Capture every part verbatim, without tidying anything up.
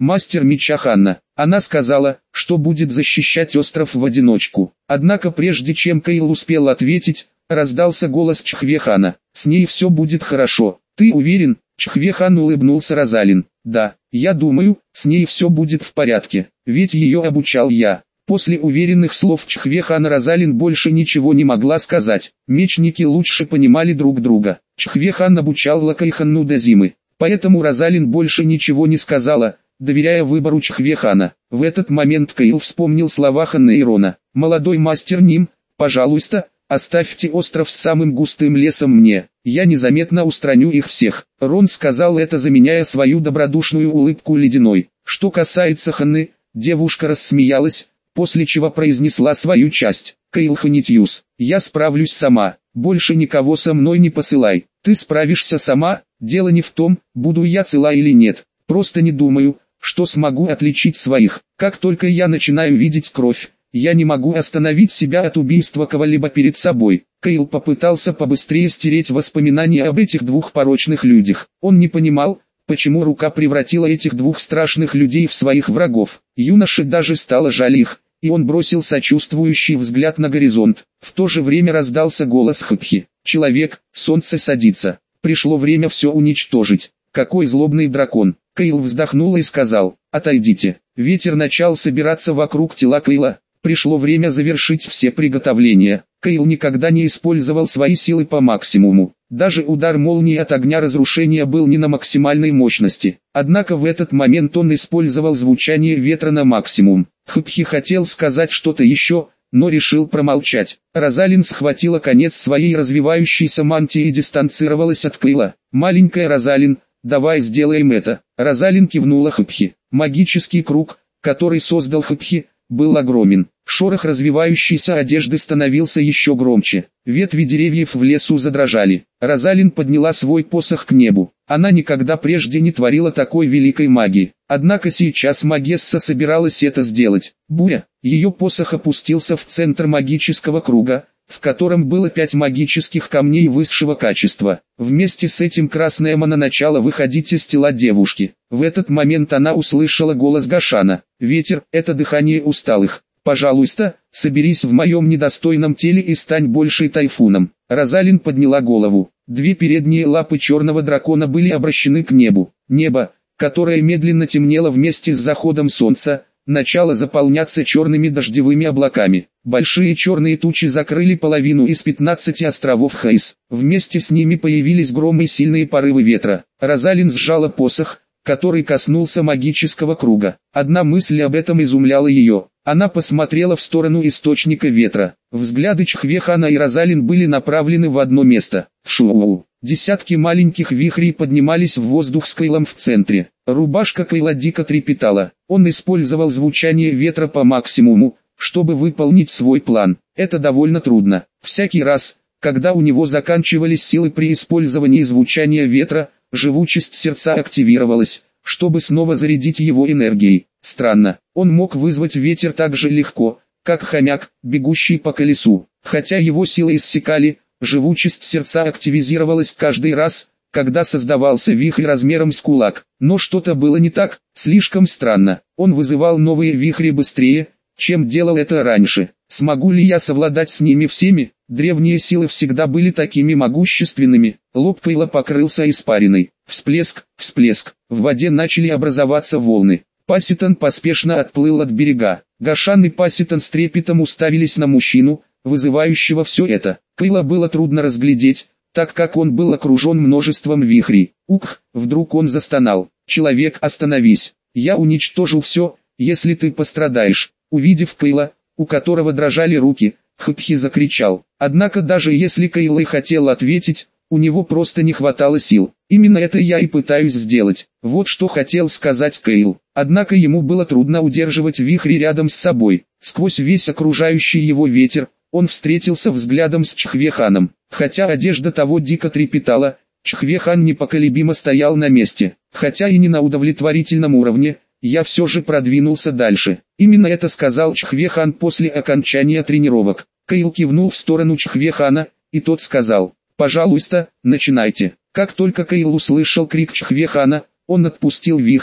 мастер меча Ханна. Она сказала, что будет защищать остров в одиночку. Однако прежде чем Кейл успел ответить, раздался голос Чхве-хана. «С ней все будет хорошо. Ты уверен?» Чхве-хан улыбнулся Розалин. «Да, я думаю, с ней все будет в порядке, ведь ее обучал я». После уверенных слов Чхве-хана Розалин больше ничего не могла сказать. Мечники лучше понимали друг друга. Чхве-хан обучал Лакайханну до зимы, поэтому Розалин больше ничего не сказала, доверяя выбору Чхве-хана. В этот момент Кейл вспомнил слова Ханны и Рона. «Молодой мастер Ним, пожалуйста, оставьте остров с самым густым лесом мне, я незаметно устраню их всех». Рон сказал это, заменяя свою добродушную улыбку ледяной. Что касается Ханны, девушка рассмеялась, после чего произнесла свою часть. «Кейл Ханитьюс, я справлюсь сама, больше никого со мной не посылай. Ты справишься сама, дело не в том, буду я цела или нет, просто не думаю, что смогу отличить своих. Как только я начинаю видеть кровь, я не могу остановить себя от убийства кого-либо перед собой». Кейл попытался побыстрее стереть воспоминания об этих двух порочных людях. Он не понимал, почему рука превратила этих двух страшных людей в своих врагов. Юноше даже стало жаль их, и он бросил сочувствующий взгляд на горизонт. В то же время раздался голос Хыпхи. «Человек, солнце садится. Пришло время все уничтожить. Какой злобный дракон!» Кейл вздохнул и сказал: «Отойдите». Ветер начал собираться вокруг тела Кейла. Пришло время завершить все приготовления. Кейл никогда не использовал свои силы по максимуму. Даже удар молнии от огня разрушения был не на максимальной мощности. Однако в этот момент он использовал звучание ветра на максимум. Хыпхи хотел сказать что-то еще, но решил промолчать. Розалин схватила конец своей развивающейся мантии и дистанцировалась от Кейла. «Маленькая Розалин, давай сделаем это». Розалин кивнула Хыпхи. Магический круг, который создал Хыпхи, был огромен. Шорох развивающейся одежды становился еще громче. Ветви деревьев в лесу задрожали. Розалин подняла свой посох к небу. Она никогда прежде не творила такой великой магии. Однако сейчас Магесса собиралась это сделать. Буря. Ее посох опустился в центр магического круга, в котором было пять магических камней высшего качества. Вместе с этим красная мана начала выходить из тела девушки. В этот момент она услышала голос Гашана. «Ветер — это дыхание усталых. Пожалуйста, соберись в моем недостойном теле и стань больше тайфуном». Розалин подняла голову. Две передние лапы черного дракона были обращены к небу. Небо, которое медленно темнело вместе с заходом солнца, начало заполняться черными дождевыми облаками. Большие черные тучи закрыли половину из пятнадцати островов Хейс. Вместе с ними появились громы и сильные порывы ветра. Розалин сжала посох, который коснулся магического круга. Одна мысль об этом изумляла ее. Она посмотрела в сторону источника ветра. Взгляды Чхве-хана и Розалин были направлены в одно место. Шоу. Десятки маленьких вихрей поднимались в воздух с Кейлом в центре. Рубашка Кейла дико трепетала. Он использовал звучание ветра по максимуму, чтобы выполнить свой план. Это довольно трудно. Всякий раз, когда у него заканчивались силы при использовании звучания ветра, живучесть сердца активировалась, чтобы снова зарядить его энергией. Странно, он мог вызвать ветер так же легко, как хомяк, бегущий по колесу. Хотя его силы иссякали, живучесть сердца активизировалась каждый раз, когда создавался вихрь размером с кулак. Но что-то было не так, слишком странно. Он вызывал новые вихри быстрее, чем делал это раньше. Смогу ли я совладать с ними всеми? Древние силы всегда были такими могущественными. Лоб Кейла покрылся испариной. Всплеск, всплеск. В воде начали образоваться волны. Паситон поспешно отплыл от берега. Гашан и Паситон с трепетом уставились на мужчину, вызывающего все это. Кейла было трудно разглядеть, так как он был окружен множеством вихрей. Ух, вдруг он застонал. «Человек, остановись. Я уничтожу все, если ты пострадаешь». Увидев Кейла, у которого дрожали руки, Хыпхи закричал. Однако даже если Кейл и хотел ответить, у него просто не хватало сил. Именно это я и пытаюсь сделать. Вот что хотел сказать Кейл. Однако ему было трудно удерживать вихри рядом с собой. Сквозь весь окружающий его ветер, он встретился взглядом с Чхве-ханом. Хотя одежда того дико трепетала, Чхве-хан непоколебимо стоял на месте. Хотя и не на удовлетворительном уровне, я все же продвинулся дальше. Именно это сказал Чхве-хан после окончания тренировок. Кейл кивнул в сторону Чхве-хана, и тот сказал: «Пожалуйста, начинайте». Как только Кейл услышал крик Чхве-хана, он отпустил вихри,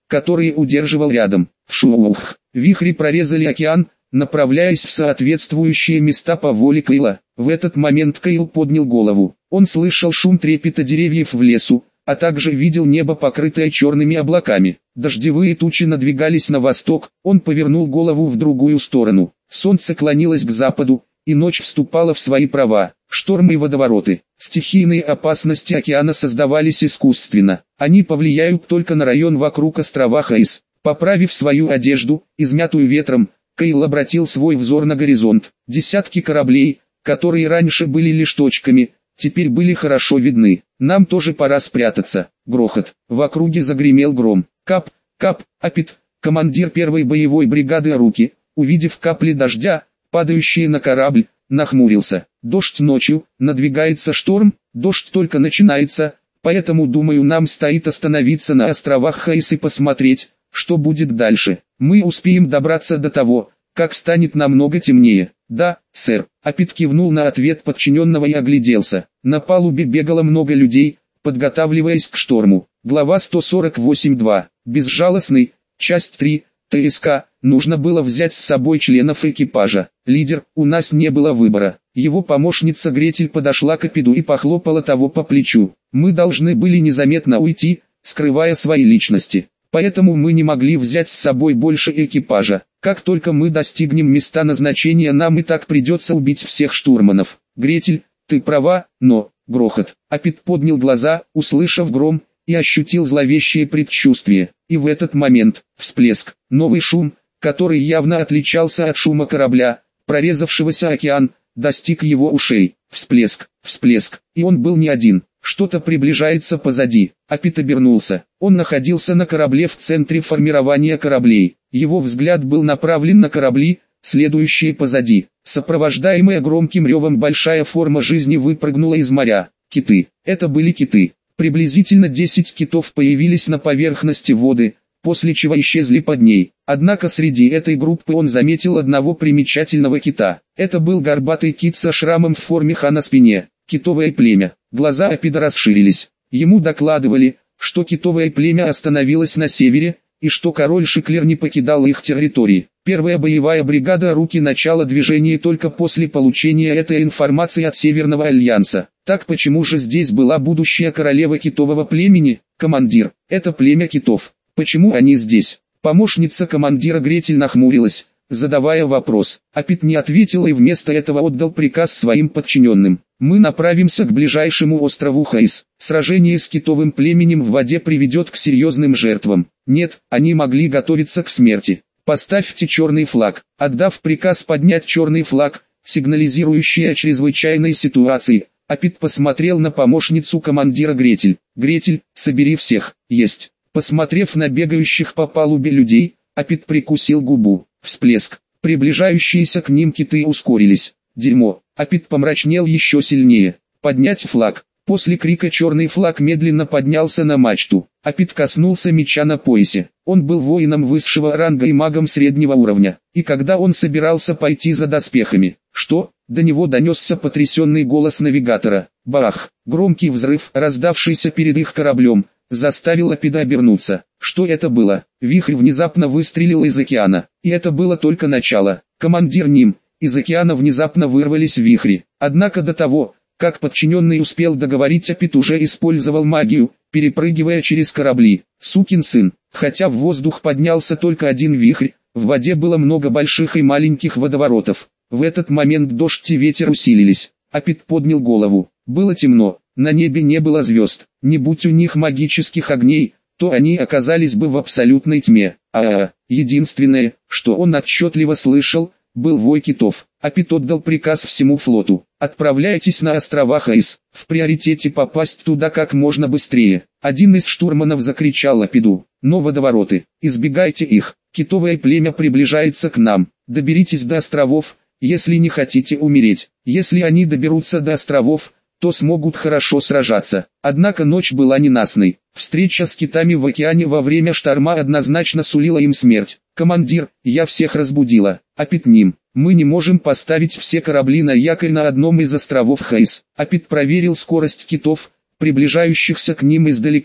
которые удерживал рядом. Вшух! Вихри прорезали океан, направляясь в соответствующие места по воле Кейла. В этот момент Кейл поднял голову. Он слышал шум трепета деревьев в лесу, а также видел небо, покрытое черными облаками. Дождевые тучи надвигались на восток, он повернул голову в другую сторону. Солнце клонилось к западу, и ночь вступала в свои права. Штормы и водовороты, стихийные опасности океана создавались искусственно. Они повлияют только на район вокруг острова Хейс. Поправив свою одежду, измятую ветром, Кейл обратил свой взор на горизонт. Десятки кораблей, которые раньше были лишь точками, теперь были хорошо видны. Нам тоже пора спрятаться. Грохот. В округе загремел гром. Кап, кап, Апит, командир первой боевой бригады Руки, увидев капли дождя, падающие на корабль, нахмурился. Дождь ночью, надвигается шторм, дождь только начинается, поэтому думаю, нам стоит остановиться на островах Хейс и посмотреть, что будет дальше. Мы успеем добраться до того, как станет намного темнее. Да, сэр. Апит кивнул на ответ подчиненного и огляделся. На палубе бегало много людей, подготавливаясь к шторму. Глава сто сорок восемь два. Безжалостный. Часть три. ТСК. Нужно было взять с собой членов экипажа. Лидер, у нас не было выбора. Его помощница Гретель подошла к Апиду и похлопала того по плечу. Мы должны были незаметно уйти, скрывая свои личности. Поэтому мы не могли взять с собой больше экипажа. Как только мы достигнем места назначения, нам и так придется убить всех штурманов. Гретель, ты права, но... Грохот. Апит поднял глаза, услышав гром, и ощутил зловещее предчувствие. И в этот момент, всплеск, новый шум, который явно отличался от шума корабля, прорезавшегося океан, достиг его ушей. Всплеск, всплеск, и он был не один. Что-то приближается позади. Апит обернулся. Он находился на корабле в центре формирования кораблей. Его взгляд был направлен на корабли, следующие позади. Сопровождаемая громким ревом большая форма жизни выпрыгнула из моря. Киты. Это были киты. Приблизительно десять китов появились на поверхности воды, после чего исчезли под ней. Однако среди этой группы он заметил одного примечательного кита. Это был горбатый кит со шрамом в форме ха на спине. Китовое племя. Глаза Апида расширились. Ему докладывали, что китовое племя остановилось на севере, и что король Шиклер не покидал их территории. Первая боевая бригада Руки начала движения только после получения этой информации от Северного Альянса. Так почему же здесь была будущая королева китового племени? Командир, это племя китов. Почему они здесь? Помощница командира Гретель нахмурилась, задавая вопрос. Апит не ответил и вместо этого отдал приказ своим подчиненным. Мы направимся к ближайшему острову Хейс. Сражение с китовым племенем в воде приведет к серьезным жертвам. Нет, они могли готовиться к смерти. Поставьте черный флаг. Отдав приказ поднять черный флаг, сигнализирующий о чрезвычайной ситуации, Апит посмотрел на помощницу командира Гретель. Гретель, собери всех. Есть. Посмотрев на бегающих по палубе людей, Апит прикусил губу. Всплеск. Приближающиеся к ним киты ускорились. Дерьмо. Апит помрачнел еще сильнее. Поднять флаг. После крика черный флаг медленно поднялся на мачту. Апит коснулся меча на поясе. Он был воином высшего ранга и магом среднего уровня. И когда он собирался пойти за доспехами, что? До него донесся потрясенный голос навигатора. Бах! Громкий взрыв, раздавшийся перед их кораблем, заставил Апида обернуться. Что это было? Вихрь внезапно выстрелил из океана. И это было только начало. Командир Ним, из океана внезапно вырвались вихри. Однако до того, как подчиненный успел договорить, Апит уже использовал магию, перепрыгивая через корабли. Сукин сын. Хотя в воздух поднялся только один вихрь, в воде было много больших и маленьких водоворотов. В этот момент дождь и ветер усилились. Апит поднял голову. Было темно, на небе не было звезд. Не будь у них магических огней, то они оказались бы в абсолютной тьме. А-а-а. Единственное, что он отчетливо слышал, был вой китов. Апит отдал приказ всему флоту. Отправляйтесь на острова Хейс. В приоритете попасть туда как можно быстрее. Один из штурманов закричал Апиду. Но водовороты, избегайте их. Китовое племя приближается к нам. Доберитесь до островов, если не хотите умереть. Если они доберутся до островов, то смогут хорошо сражаться. Однако ночь была ненастной. Встреча с китами в океане во время шторма однозначно сулила им смерть. Командир, я всех разбудила. Апит Ним, мы не можем поставить все корабли на якорь на одном из островов Хейс. Апит проверил скорость китов, приближающихся к ним издалека,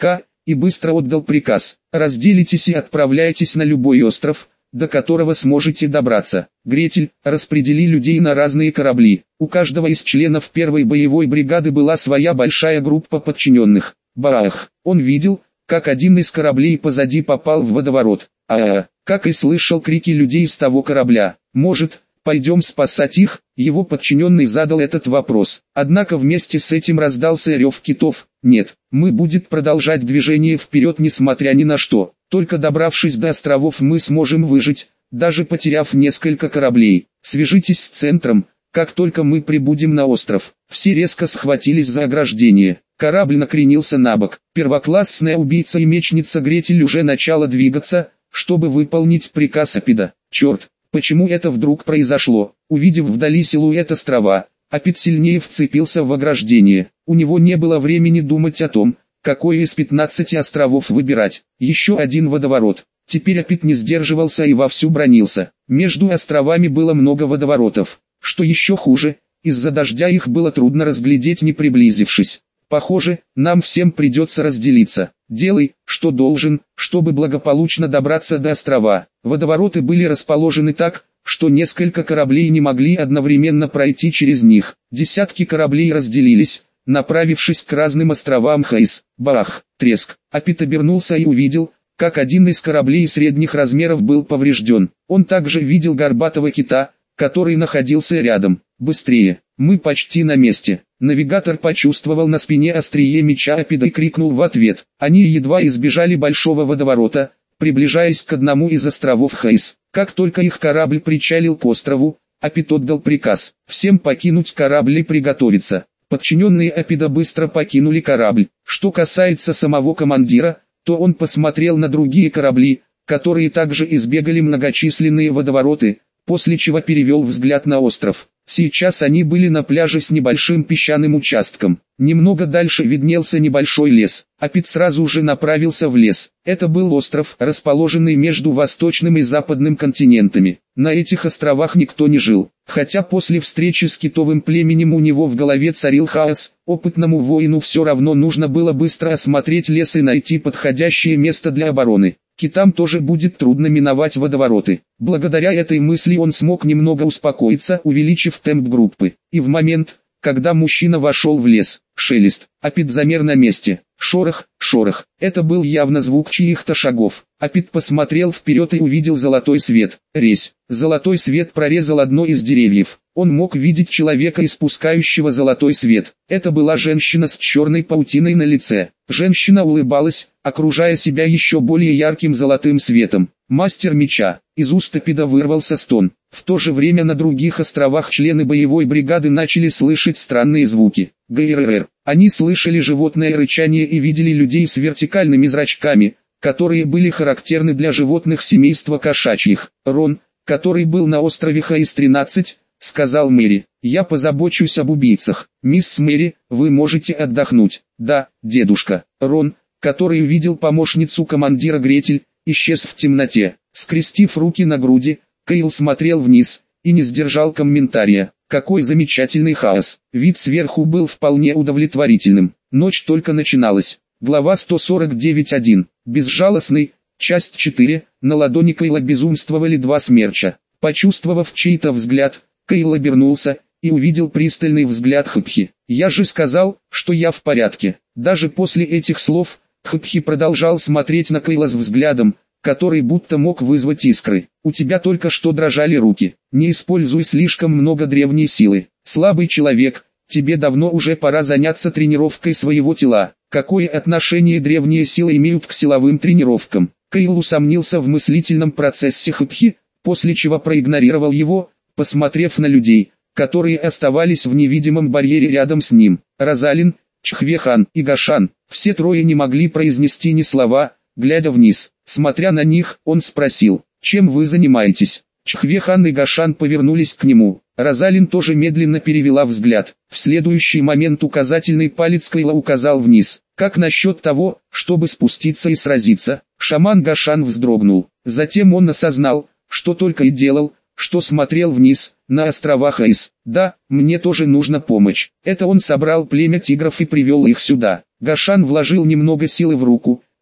и быстро отдал приказ: разделитесь и отправляйтесь на любой остров, до которого сможете добраться. Гретель, распредели людей на разные корабли. У каждого из членов первой боевой бригады была своя большая группа подчиненных. Баах! Он видел, как один из кораблей позади попал в водоворот. А-а-а! Как и слышал крики людей с того корабля. Может, пойдем спасать их? Его подчиненный задал этот вопрос. Однако вместе с этим раздался рев китов. Нет, мы будем продолжать движение вперед несмотря ни на что. Только добравшись до островов мы сможем выжить, даже потеряв несколько кораблей. Свяжитесь с центром, как только мы прибудем на остров. Все резко схватились за ограждение. Корабль накренился на бок. Первоклассная убийца и мечница Гретель уже начала двигаться, чтобы выполнить приказ Апида. Черт, почему это вдруг произошло? Увидев вдали силуэт острова, Апид сильнее вцепился в ограждение. У него не было времени думать о том, какой из пятнадцати островов выбирать. Еще один водоворот. Теперь Апид не сдерживался и вовсю бранился. Между островами было много водоворотов. Что еще хуже, из-за дождя их было трудно разглядеть не приблизившись. Похоже, нам всем придется разделиться. Делай, что должен, чтобы благополучно добраться до острова. Водовороты были расположены так, что несколько кораблей не могли одновременно пройти через них. Десятки кораблей разделились, направившись к разным островам Хейс. Бах! Треск! Апид обернулся и увидел, как один из кораблей средних размеров был поврежден. Он также видел горбатого кита, который находился рядом. Быстрее! Мы почти на месте. Навигатор почувствовал на спине острие меча Апида и крикнул в ответ. Они едва избежали большого водоворота, приближаясь к одному из островов Хейс. Как только их корабль причалил к острову, Апид отдал приказ всем покинуть корабль и приготовиться. Подчиненные Апида быстро покинули корабль. Что касается самого командира, то он посмотрел на другие корабли, которые также избегали многочисленные водовороты, после чего перевел взгляд на остров. Сейчас они были на пляже с небольшим песчаным участком. Немного дальше виднелся небольшой лес. Апид сразу же направился в лес. Это был остров, расположенный между восточным и западным континентами. На этих островах никто не жил. Хотя после встречи с китовым племенем у него в голове царил хаос, опытному воину все равно нужно было быстро осмотреть лес и найти подходящее место для обороны. Китам тоже будет трудно миновать водовороты. Благодаря этой мысли он смог немного успокоиться, увеличив темп группы. И в момент, когда мужчина вошел в лес, шелест, Апид замер на месте. Шорох, шорох. Это был явно звук чьих-то шагов. Апид посмотрел вперед и увидел золотой свет. Резь. Золотой свет прорезал одно из деревьев. Он мог видеть человека, испускающего золотой свет. Это была женщина с черной паутиной на лице. Женщина улыбалась, окружая себя еще более ярким золотым светом. Мастер меча. Из уст Апида вырвался стон. В то же время на других островах члены боевой бригады начали слышать странные звуки. ГРР. Они слышали животное рычание и видели людей с вертикальными зрачками, которые были характерны для животных семейства кошачьих. Рон, который был на острове Хейс тринадцать, сказал Мэри: «Я позабочусь об убийцах. Мисс Мэри, вы можете отдохнуть». «Да, дедушка». Рон, который увидел помощницу командира Гретель, исчез в темноте. Скрестив руки на груди, Кейл смотрел вниз и не сдержал комментария. Какой замечательный хаос. Вид сверху был вполне удовлетворительным. Ночь только начиналась. Глава сто сорок девять точка один. Безжалостный. Часть четыре. На ладони Кейла безумствовали два смерча. Почувствовав чей-то взгляд, Кейл обернулся и увидел пристальный взгляд Хпхи. «Я же сказал, что я в порядке». Даже после этих слов, Хпхи продолжал смотреть на Кейла с взглядом, который будто мог вызвать искры. «У тебя только что дрожали руки. Не используй слишком много древней силы. Слабый человек, тебе давно уже пора заняться тренировкой своего тела». Какое отношение древние силы имеют к силовым тренировкам? Кейл усомнился в мыслительном процессе Хпхи, после чего проигнорировал его, посмотрев на людей, которые оставались в невидимом барьере рядом с ним. Розалин, Чхвехан и Гашан, все трое не могли произнести ни слова, глядя вниз. Смотря на них, он спросил: «Чем вы занимаетесь?» Чхвехан и Гашан повернулись к нему. Розалин тоже медленно перевела взгляд. В следующий момент указательный палец Кейла указал вниз. «Как насчет того, чтобы спуститься и сразиться?» Шаман Гашан вздрогнул. Затем он осознал, что только и делал, что смотрел вниз, на острова Хейс. «Да, мне тоже нужна помощь». Это он собрал племя тигров и привел их сюда. Гашан вложил немного силы в руку,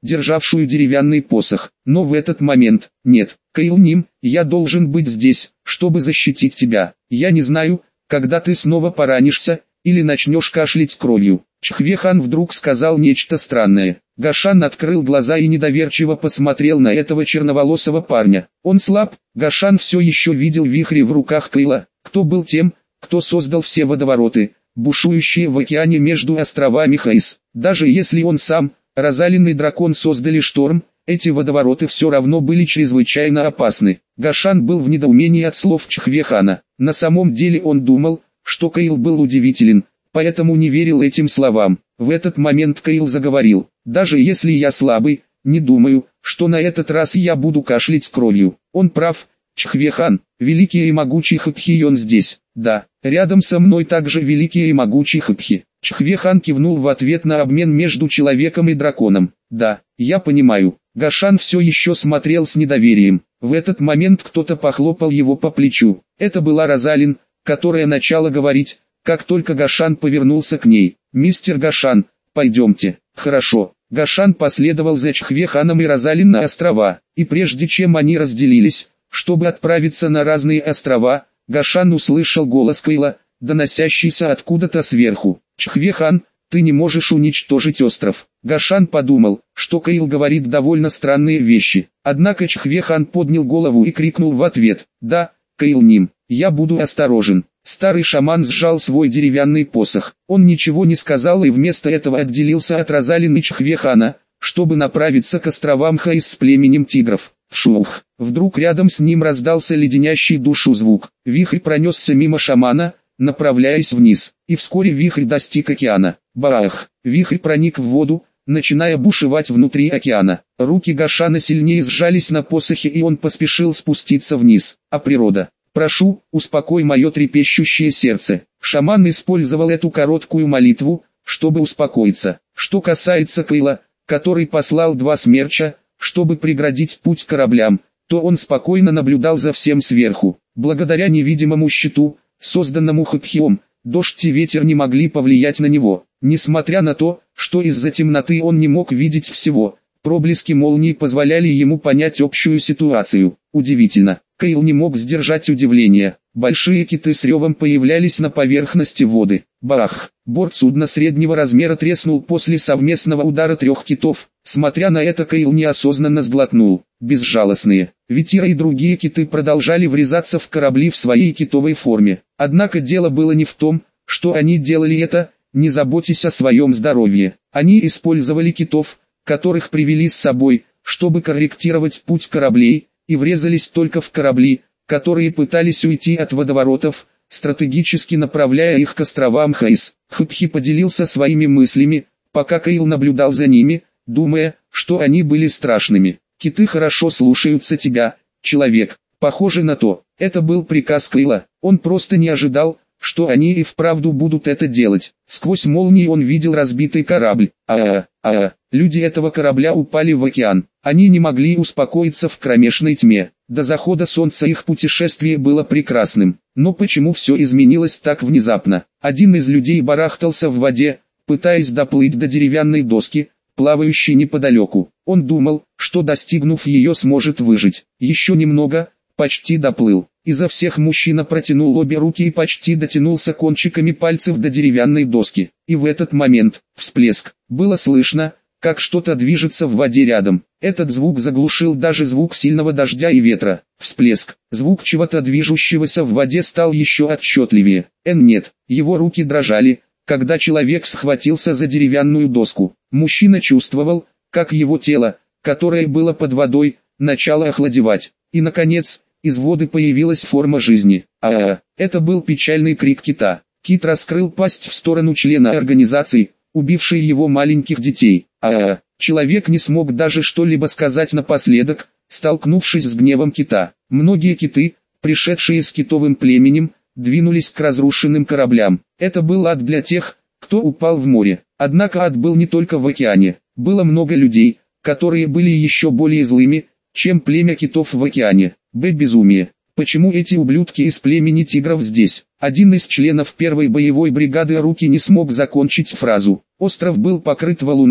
державшую деревянный посох. Но в этот момент, нет, Каилним, я должен быть здесь, чтобы защитить тебя. Я не знаю, когда ты снова поранишься, или начнешь кашлять кровью. Чхвехан вдруг сказал нечто странное. Гашан открыл глаза и недоверчиво посмотрел на этого черноволосого парня. Он слаб, Гашан все еще видел вихри в руках Каила. Кто был тем, кто создал все водовороты, бушующие в океане между островами Хайс? Даже если он сам, Розалин и дракон создали шторм, эти водовороты все равно были чрезвычайно опасны. Гашан был в недоумении от слов Чхвехана. На самом деле он думал, что Каил был удивителен, поэтому не верил этим словам. В этот момент Каил заговорил. «Даже если я слабый, не думаю, что на этот раз я буду кашлять кровью». Он прав, Чхвехан, великий и могучий Хапхи, здесь. Да, рядом со мной также великий и могучий Хапхи. Чхвехан кивнул в ответ на обмен между человеком и драконом. Да, я понимаю. Гашан все еще смотрел с недоверием. В этот момент кто-то похлопал его по плечу. Это была Розалин, которая начала говорить, как только Гашан повернулся к ней. «Мистер Гашан, пойдемте». «Хорошо». Гашан последовал за Чхвеханом и Розалин на острова, и прежде чем они разделились, чтобы отправиться на разные острова, Гашан услышал голос Каила, доносящийся откуда-то сверху. «Чхвехан, ты не можешь уничтожить остров». Гашан подумал, что Каил говорит довольно странные вещи. Однако Чхвехан поднял голову и крикнул в ответ: «Да, Каилним, я буду осторожен». Старый шаман сжал свой деревянный посох. Он ничего не сказал и вместо этого отделился от Розалин и Чхвехана, чтобы направиться к островам Хайс с племенем тигров. Вшух! Вдруг рядом с ним раздался леденящий душу звук. Вихрь пронесся мимо шамана, направляясь вниз, и вскоре вихрь достиг океана. Баах! Вихрь проник в воду, начиная бушевать внутри океана. Руки Гашана сильнее сжались на посохе, и он поспешил спуститься вниз. А природа: «Прошу, успокой мое трепещущее сердце». Шаман использовал эту короткую молитву, чтобы успокоиться. Что касается Каила, который послал два смерча, чтобы преградить путь кораблям, то он спокойно наблюдал за всем сверху. Благодаря невидимому щиту, созданному Хапхиом, дождь и ветер не могли повлиять на него. Несмотря на то, что из-за темноты он не мог видеть всего, проблески молний позволяли ему понять общую ситуацию. Удивительно, Каил не мог сдержать удивление. Большие киты с ревом появлялись на поверхности воды. Бах! Борт судна среднего размера треснул после совместного удара трех китов. Смотря на это, Каил неосознанно сглотнул. Безжалостные. Ветира и другие киты продолжали врезаться в корабли в своей китовой форме. Однако дело было не в том, что они делали это, не заботясь о своем здоровье. Они использовали китов, которых привели с собой, чтобы корректировать путь кораблей, и врезались только в корабли, которые пытались уйти от водоворотов, стратегически направляя их к островам Хайс. Хапхи поделился своими мыслями, пока Каил наблюдал за ними, думая, что они были страшными. «Киты хорошо слушаются тебя, человек». Похоже на то, это был приказ Каила. Он просто не ожидал, что они и вправду будут это делать. Сквозь молнии он видел разбитый корабль. А-а, а-а, люди этого корабля упали в океан. Они не могли успокоиться в кромешной тьме. До захода солнца их путешествие было прекрасным. Но почему все изменилось так внезапно? Один из людей барахтался в воде, пытаясь доплыть до деревянной доски, плавающей неподалеку. Он думал, что достигнув ее сможет выжить. Еще немного, почти доплыл. Изо всех мужчина протянул обе руки и почти дотянулся кончиками пальцев до деревянной доски. И в этот момент, всплеск, было слышно, как что-то движется в воде рядом. Этот звук заглушил даже звук сильного дождя и ветра. Всплеск, звук чего-то движущегося в воде стал еще отчетливее. Эн нет, его руки дрожали, когда человек схватился за деревянную доску. Мужчина чувствовал, как его тело, которое было под водой, начало охладевать. И наконец, из воды появилась форма жизни. А-а-а, это был печальный крик кита. Кит раскрыл пасть в сторону члена организации, убившей его маленьких детей. А-а-а, человек не смог даже что-либо сказать напоследок, столкнувшись с гневом кита. Многие киты, пришедшие с китовым племенем, двинулись к разрушенным кораблям. Это был ад для тех, кто упал в море. Однако ад был не только в океане. Было много людей, которые были еще более злыми, чем племя китов в океане. Б. Безумие. Почему эти ублюдки из племени тигров здесь? Один из членов первой боевой бригады руки не смог закончить фразу. Остров был покрыт валунами,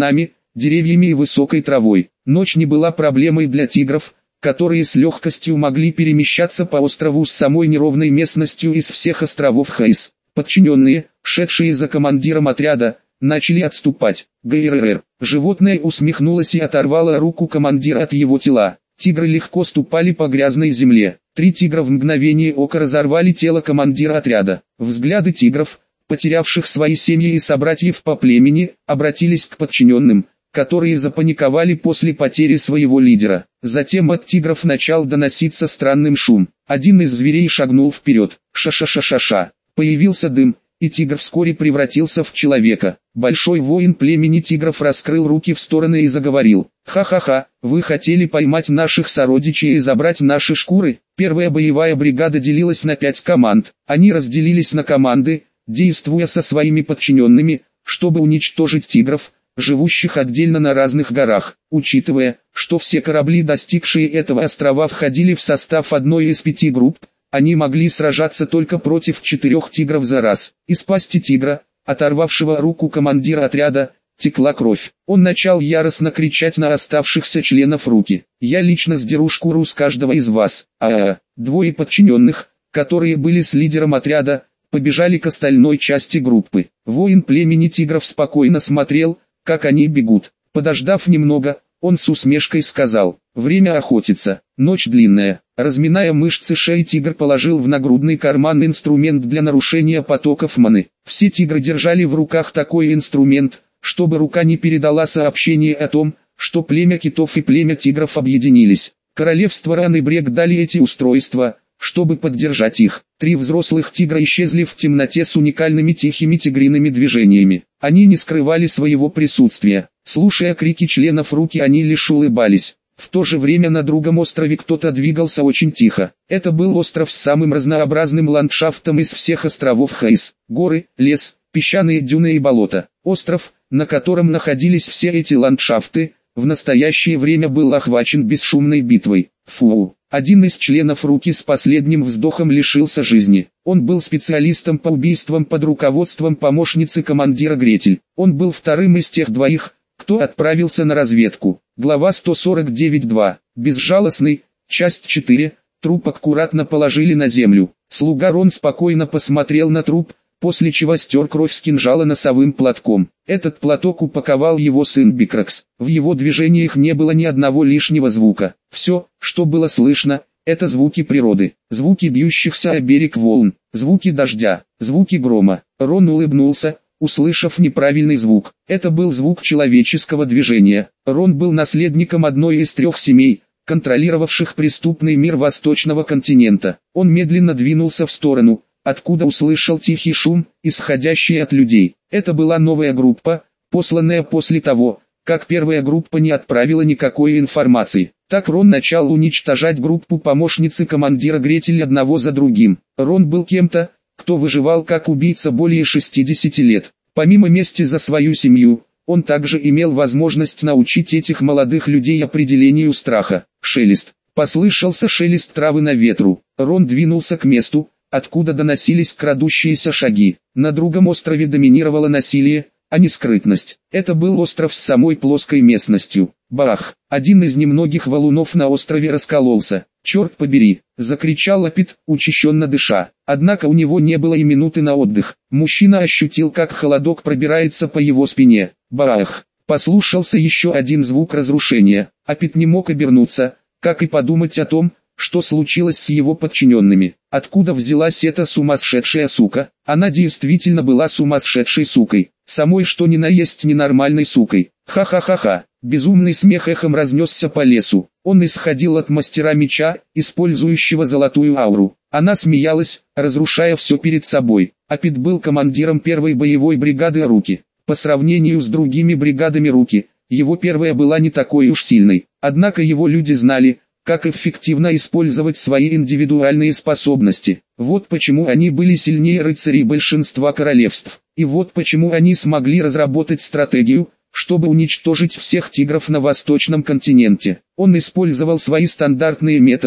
деревьями и высокой травой. Ночь не была проблемой для тигров, которые с легкостью могли перемещаться по острову с самой неровной местностью из всех островов Хейс. Подчиненные, шедшие за командиром отряда, начали отступать. ГРР. Животное усмехнулось и оторвало руку командира от его тела. Тигры легко ступали по грязной земле. Три тигра в мгновение ока разорвали тело командира отряда. Взгляды тигров, потерявших свои семьи и собратьев по племени, обратились к подчиненным, которые запаниковали после потери своего лидера. Затем от тигров начал доноситься странным шум. Один из зверей шагнул вперед. Ша-ша-ша-ша-ша. Появился дым, и тигр вскоре превратился в человека. Большой воин племени тигров раскрыл руки в стороны и заговорил. «Ха-ха-ха, вы хотели поймать наших сородичей и забрать наши шкуры?» Первая боевая бригада делилась на пять команд. Они разделились на команды, действуя со своими подчиненными, чтобы уничтожить тигров, живущих отдельно на разных горах. Учитывая, что все корабли, достигшие этого острова, входили в состав одной из пяти групп, они могли сражаться только против четырех тигров за раз. Из пасти тигра, оторвавшего руку командира отряда, текла кровь. Он начал яростно кричать на оставшихся членов руки. «Я лично сдеру шкуру с каждого из вас». А-а-а. Двое подчиненных, которые были с лидером отряда, побежали к остальной части группы. Воин племени тигров спокойно смотрел, как они бегут. Подождав немного, он с усмешкой сказал: «Время охотиться, ночь длинная». Разминая мышцы шеи, тигр положил в нагрудный карман инструмент для нарушения потоков маны. Все тигры держали в руках такой инструмент, чтобы рука не передала сообщение о том, что племя китов и племя тигров объединились. Королевство Ран и Брег дали эти устройства, чтобы поддержать их. Три взрослых тигра исчезли в темноте с уникальными тихими тигриными движениями. Они не скрывали своего присутствия. Слушая крики членов руки, они лишь улыбались. В то же время на другом острове кто-то двигался очень тихо. Это был остров с самым разнообразным ландшафтом из всех островов Хейс. Горы, лес, песчаные дюны и болота. Остров, на котором находились все эти ландшафты, в настоящее время был охвачен бесшумной битвой. Фу. Один из членов руки с последним вздохом лишился жизни. Он был специалистом по убийствам под руководством помощницы командира Гретель. Он был вторым из тех двоих, кто отправился на разведку. Глава сто сорок девять два. Безжалостный. Часть четыре. Труп аккуратно положили на землю. Слуга Рон спокойно посмотрел на труп, после чего стер кровь с кинжала носовым платком. Этот платок упаковал его сын Бикракс. В его движениях не было ни одного лишнего звука. Все, что было слышно, это звуки природы, звуки бьющихся о берег волн, звуки дождя, звуки грома. Рон улыбнулся, услышав неправильный звук. Это был звук человеческого движения. Рон был наследником одной из трех семей, контролировавших преступный мир Восточного континента. Он медленно двинулся в сторону, откуда услышал тихий шум, исходящий от людей. Это была новая группа, посланная после того, как первая группа не отправила никакой информации. Так Рон начал уничтожать группу помощницы командира Гретель одного за другим. Рон был кем-то, кто выживал как убийца более шестидесяти лет. Помимо мести за свою семью, он также имел возможность научить этих молодых людей определению страха. Шелест. Послышался шелест травы на ветру. Рон двинулся к месту, откуда доносились крадущиеся шаги. На другом острове доминировало насилие, а не скрытность. Это был остров с самой плоской местностью. Бах! Один из немногих валунов на острове раскололся. «Черт побери!» — закричал Апит, учащенно дыша. Однако у него не было и минуты на отдых. Мужчина ощутил, как холодок пробирается по его спине. Бах! Послушался еще один звук разрушения. Апит не мог обернуться, как и подумать о том, что случилось с его подчиненными. Откуда взялась эта сумасшедшая сука? Она действительно была сумасшедшей сукой. Самой что ни на есть ненормальной сукой. Ха-ха-ха-ха. Безумный смех эхом разнесся по лесу. Он исходил от мастера меча, использующего золотую ауру. Она смеялась, разрушая все перед собой. Апит был командиром первой боевой бригады руки. По сравнению с другими бригадами руки, его первая была не такой уж сильной. Однако его люди знали, как эффективно использовать свои индивидуальные способности. Вот почему они были сильнее рыцарей большинства королевств. И вот почему они смогли разработать стратегию, чтобы уничтожить всех тигров на Восточном континенте. Он использовал свои стандартные методы,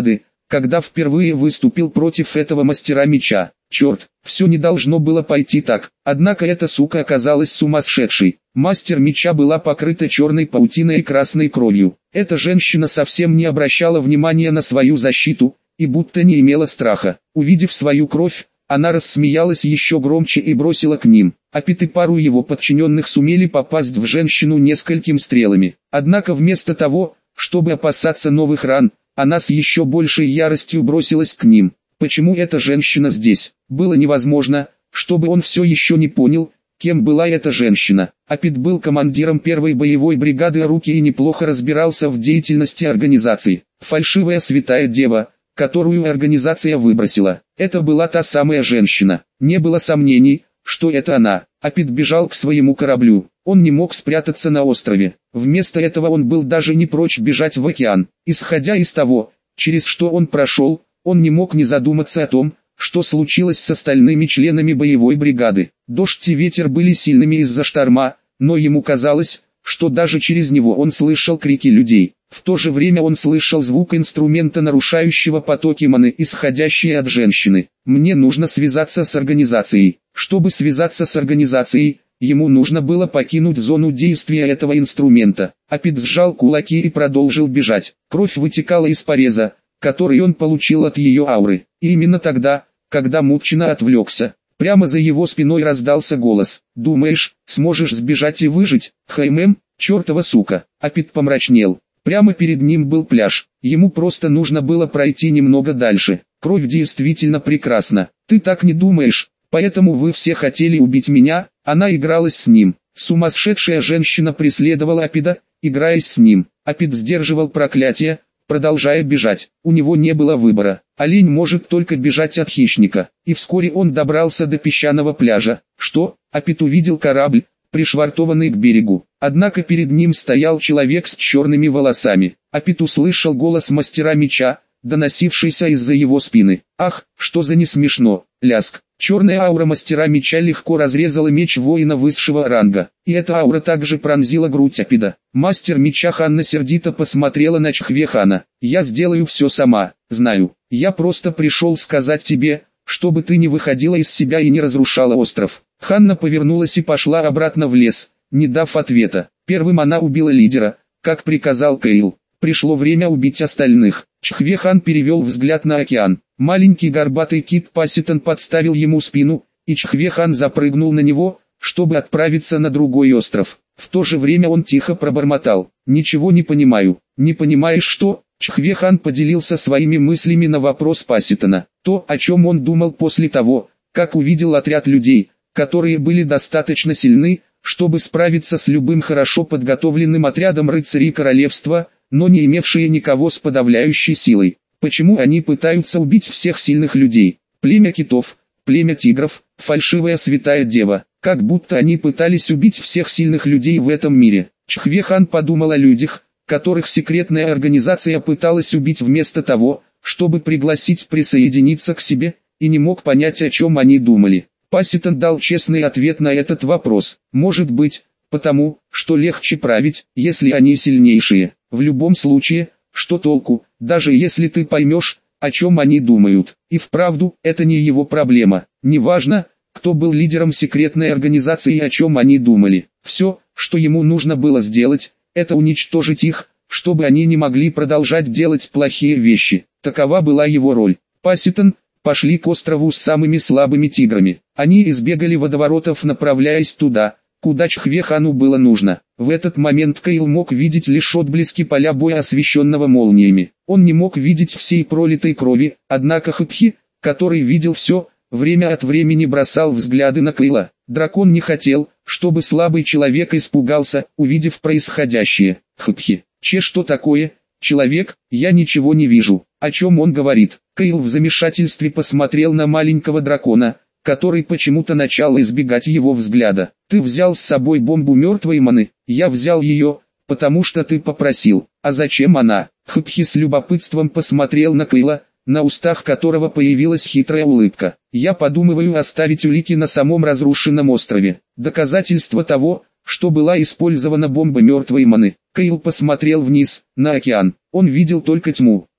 когда впервые выступил против этого мастера меча. Черт, все не должно было пойти так, однако эта сука оказалась сумасшедшей. Мастер меча была покрыта черной паутиной и красной кровью. Эта женщина совсем не обращала внимания на свою защиту, и будто не имела страха. Увидев свою кровь, она рассмеялась еще громче и бросила к ним. Апит и пару его подчиненных сумели попасть в женщину несколькими стрелами. Однако вместо того, чтобы опасаться новых ран, она с еще большей яростью бросилась к ним. Почему эта женщина здесь? Было невозможно, чтобы он все еще не понял, кем была эта женщина. Апит был командиром первой боевой бригады Аруки и неплохо разбирался в деятельности организации. Фальшивая святая дева, которую организация выбросила. Это была та самая женщина. Не было сомнений, что это она. Апит бежал к своему кораблю. Он не мог спрятаться на острове. Вместо этого он был даже не прочь бежать в океан. Исходя из того, через что он прошел, он не мог не задуматься о том, что случилось с остальными членами боевой бригады. Дождь и ветер были сильными из-за шторма, но ему казалось, что даже через него он слышал крики людей. В то же время он слышал звук инструмента, нарушающего потоки маны, исходящие от женщины. Мне нужно связаться с организацией. Чтобы связаться с организацией, ему нужно было покинуть зону действия этого инструмента. Апит сжал кулаки и продолжил бежать. Кровь вытекала из пореза, который он получил от ее ауры. И именно тогда, когда мужчина отвлекся, прямо за его спиной раздался голос. «Думаешь, сможешь сбежать и выжить, Хаймем, чертова сука?» Апит помрачнел. Прямо перед ним был пляж. Ему просто нужно было пройти немного дальше. Кровь действительно прекрасна. Ты так не думаешь, поэтому вы все хотели убить меня? Она игралась с ним. Сумасшедшая женщина преследовала Апида, играясь с ним. Апид сдерживал проклятие, продолжая бежать. У него не было выбора. Олень может только бежать от хищника. И вскоре он добрался до песчаного пляжа. Что? Апид увидел корабль, пришвартованный к берегу. Однако перед ним стоял человек с черными волосами. Апид услышал голос мастера меча, доносившийся из-за его спины. Ах, что за не смешно. Ляск. Черная аура мастера меча легко разрезала меч воина высшего ранга. И эта аура также пронзила грудь Апида. Мастер меча Ханна сердито посмотрела на Чхвехана. «Я сделаю все сама, знаю. Я просто пришел сказать тебе, чтобы ты не выходила из себя и не разрушала остров». Ханна повернулась и пошла обратно в лес, не дав ответа. Первым она убила лидера, как приказал Кейл. Пришло время убить остальных. Чхвехан перевел взгляд на океан. Маленький горбатый кит Паситон подставил ему спину, и Чхвехан запрыгнул на него, чтобы отправиться на другой остров. В то же время он тихо пробормотал: «Ничего не понимаю». «Не понимаешь что?» Чхвехан поделился своими мыслями на вопрос Паситона. То, о чем он думал после того, как увидел отряд людей, которые были достаточно сильны, чтобы справиться с любым хорошо подготовленным отрядом рыцарей королевства, но не имевшие никого с подавляющей силой. Почему они пытаются убить всех сильных людей? Племя китов, племя тигров, фальшивая святая дева. Как будто они пытались убить всех сильных людей в этом мире. Чхвехан подумал о людях, которых секретная организация пыталась убить вместо того, чтобы пригласить присоединиться к себе, и не мог понять, о чем они думали. Паситон дал честный ответ на этот вопрос. Может быть, потому, что легче править, если они сильнейшие. В любом случае, что толку, даже если ты поймешь, о чем они думают. И вправду, это не его проблема. Неважно, кто был лидером секретной организации и о чем они думали. Все, что ему нужно было сделать, это уничтожить их, чтобы они не могли продолжать делать плохие вещи. Такова была его роль. Паситон пошли к острову с самыми слабыми тиграми. Они избегали водоворотов, направляясь туда, куда Чхвехану было нужно. В этот момент Кейл мог видеть лишь отблески поля боя, освещенного молниями. Он не мог видеть всей пролитой крови, однако Хпхи, который видел все, время от времени бросал взгляды на Кейла. Дракон не хотел, чтобы слабый человек испугался, увидев происходящее. Хпхи, че что такое? Человек, я ничего не вижу. О чем он говорит? Кейл в замешательстве посмотрел на маленького дракона, который почему-то начал избегать его взгляда. Ты взял с собой бомбу мертвой маны? Я взял ее, потому что ты попросил. А зачем она? Хпхи с любопытством посмотрел на Кейла, на устах которого появилась хитрая улыбка. Я подумываю оставить улики на самом разрушенном острове. Доказательство того, что была использована бомба мертвой маны. Кейл посмотрел вниз, на океан. Он видел только тьму.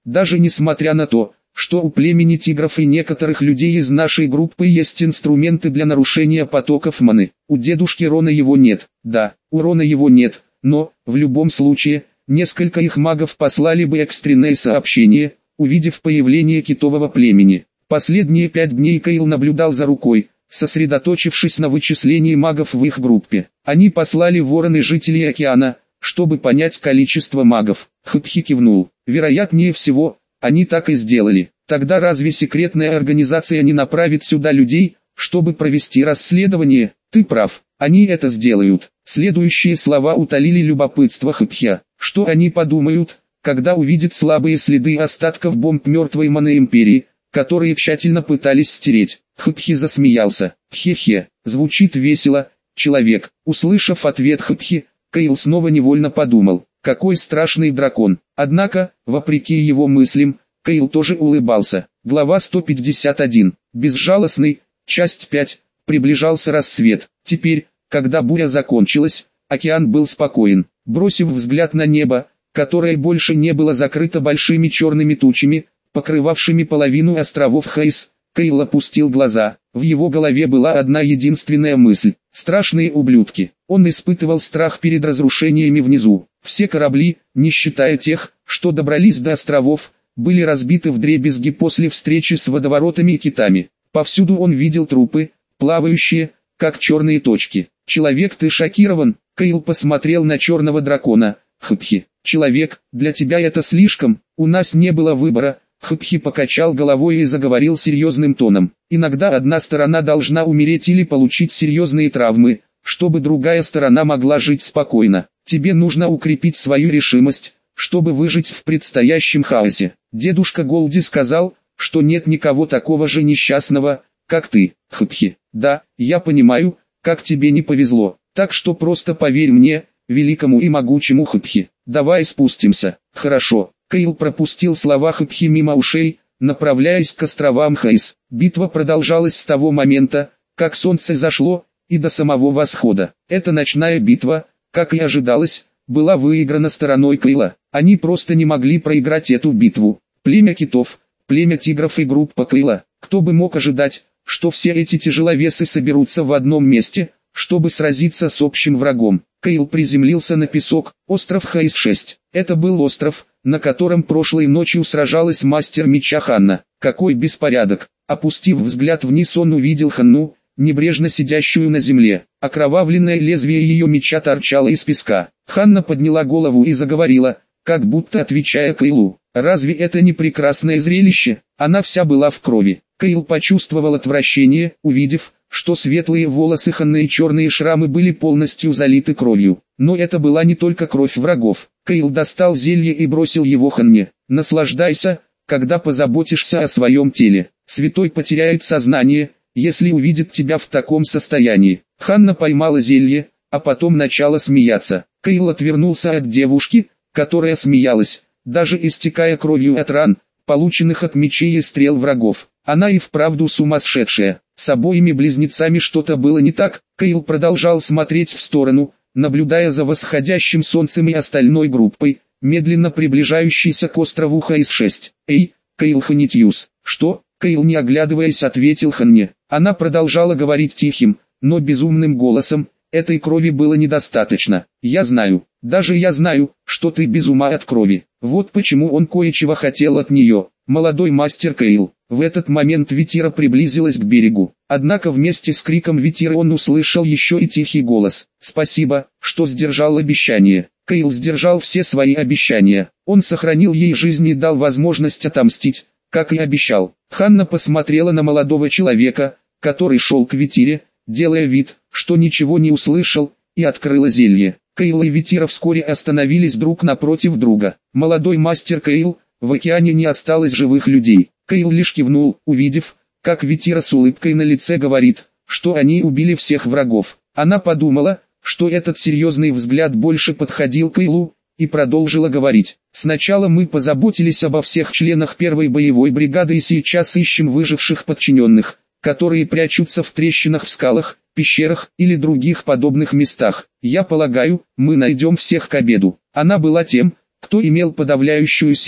Даже несмотря на то, что у племени тигров и некоторых людей из нашей группы есть инструменты для нарушения потоков маны. У дедушки Рона его нет. Да, у Рона его нет, но, в любом случае, несколько их магов послали бы экстренное сообщение, увидев появление китового племени. Последние пять дней Кейл наблюдал за рукой, сосредоточившись на вычислении магов в их группе. Они послали вороны жителей океана, чтобы понять количество магов. Хыпхи кивнул. Вероятнее всего, они так и сделали. Тогда разве секретная организация не направит сюда людей, чтобы провести расследование? Ты прав, они это сделают. Следующие слова утолили любопытство Хыпхи. Что они подумают, когда увидят слабые следы остатков бомб мертвой Маны Империи, которые тщательно пытались стереть? Хыпхи засмеялся. Хе-хе, звучит весело, человек. Услышав ответ Хыпхи, Кейл снова невольно подумал, какой страшный дракон. Однако, вопреки его мыслям, Кейл тоже улыбался. Глава сто пятьдесят один. Безжалостный, часть пять. Приближался рассвет. Теперь, когда буря закончилась, океан был спокоен. Бросив взгляд на небо, которое больше не было закрыто большими черными тучами, покрывавшими половину островов Хейс, Кейл опустил глаза. В его голове была одна единственная мысль – страшные ублюдки. Он испытывал страх перед разрушениями внизу. Все корабли, не считая тех, что добрались до островов, были разбиты вдребезги после встречи с водоворотами и китами. Повсюду он видел трупы, плавающие, как черные точки. «Человек, ты шокирован?» Кейл посмотрел на черного дракона. «Хыпхи, человек, для тебя это слишком, у нас не было выбора». Хыпхи покачал головой и заговорил серьезным тоном. «Иногда одна сторона должна умереть или получить серьезные травмы, чтобы другая сторона могла жить спокойно. Тебе нужно укрепить свою решимость, чтобы выжить в предстоящем хаосе. Дедушка Голди сказал, что нет никого такого же несчастного, как ты, Хыпхи. Да, я понимаю, как тебе не повезло, так что просто поверь мне, великому и могучему Хыпхи. Давай спустимся». «Хорошо». Кейл пропустил слова Хыпхи мимо ушей, направляясь к островам Хейс. Битва продолжалась с того момента, как солнце зашло, и до самого восхода. Эта ночная битва, как и ожидалось, была выиграна стороной Кейла. Они просто не могли проиграть эту битву. Племя китов, племя тигров и группа Кейла. Кто бы мог ожидать, что все эти тяжеловесы соберутся в одном месте, чтобы сразиться с общим врагом. Кейл приземлился на песок, остров Хейс шесть. Это был остров, на котором прошлой ночью сражалась мастер меча Ханна. Какой беспорядок! Опустив взгляд вниз, он увидел Ханну, небрежно сидящую на земле. Окровавленное лезвие ее меча торчало из песка. Ханна подняла голову и заговорила, как будто отвечая Кейлу. «Разве это не прекрасное зрелище?» Она вся была в крови. Кейл почувствовал отвращение, увидев, что светлые волосы Ханны и черные шрамы были полностью залиты кровью. Но это была не только кровь врагов. Кейл достал зелье и бросил его Ханне. «Наслаждайся, когда позаботишься о своем теле. Святой потеряет сознание, если увидит тебя в таком состоянии». Ханна поймала зелье, а потом начала смеяться. Кейл отвернулся от девушки, которая смеялась, даже истекая кровью от ран, полученных от мечей и стрел врагов. Она и вправду сумасшедшая. С обоими близнецами что-то было не так. Кейл продолжал смотреть в сторону, наблюдая за восходящим солнцем и остальной группой, медленно приближающейся к острову Хейс шесть. «Эй, Кейл Ханитьюс!» «Что?» Кейл, не оглядываясь, ответил Ханне. Она продолжала говорить тихим, но безумным голосом. «Этой крови было недостаточно. Я знаю, даже я знаю, что ты без ума от крови. Вот почему он кое-чего хотел от нее. Молодой мастер Кейл». В этот момент Витира приблизилась к берегу. Однако вместе с криком Витиры он услышал еще и тихий голос. «Спасибо, что сдержал обещание». Кейл сдержал все свои обещания. Он сохранил ей жизнь и дал возможность отомстить, как и обещал. Ханна посмотрела на молодого человека, который шел к Витире, делая вид, что ничего не услышал, и открыла зелье. Кейл и Витира вскоре остановились друг напротив друга. «Молодой мастер Кейл, в океане не осталось живых людей». Кейл лишь кивнул, увидев, как Витира с улыбкой на лице говорит, что они убили всех врагов. Она подумала, что этот серьезный взгляд больше подходил Кейлу, и продолжила говорить. «Сначала мы позаботились обо всех членах первой боевой бригады и сейчас ищем выживших подчиненных, которые прячутся в трещинах в скалах, пещерах или других подобных местах. Я полагаю, мы найдем всех к обеду». Она была тем, кто имел подавляющую силу,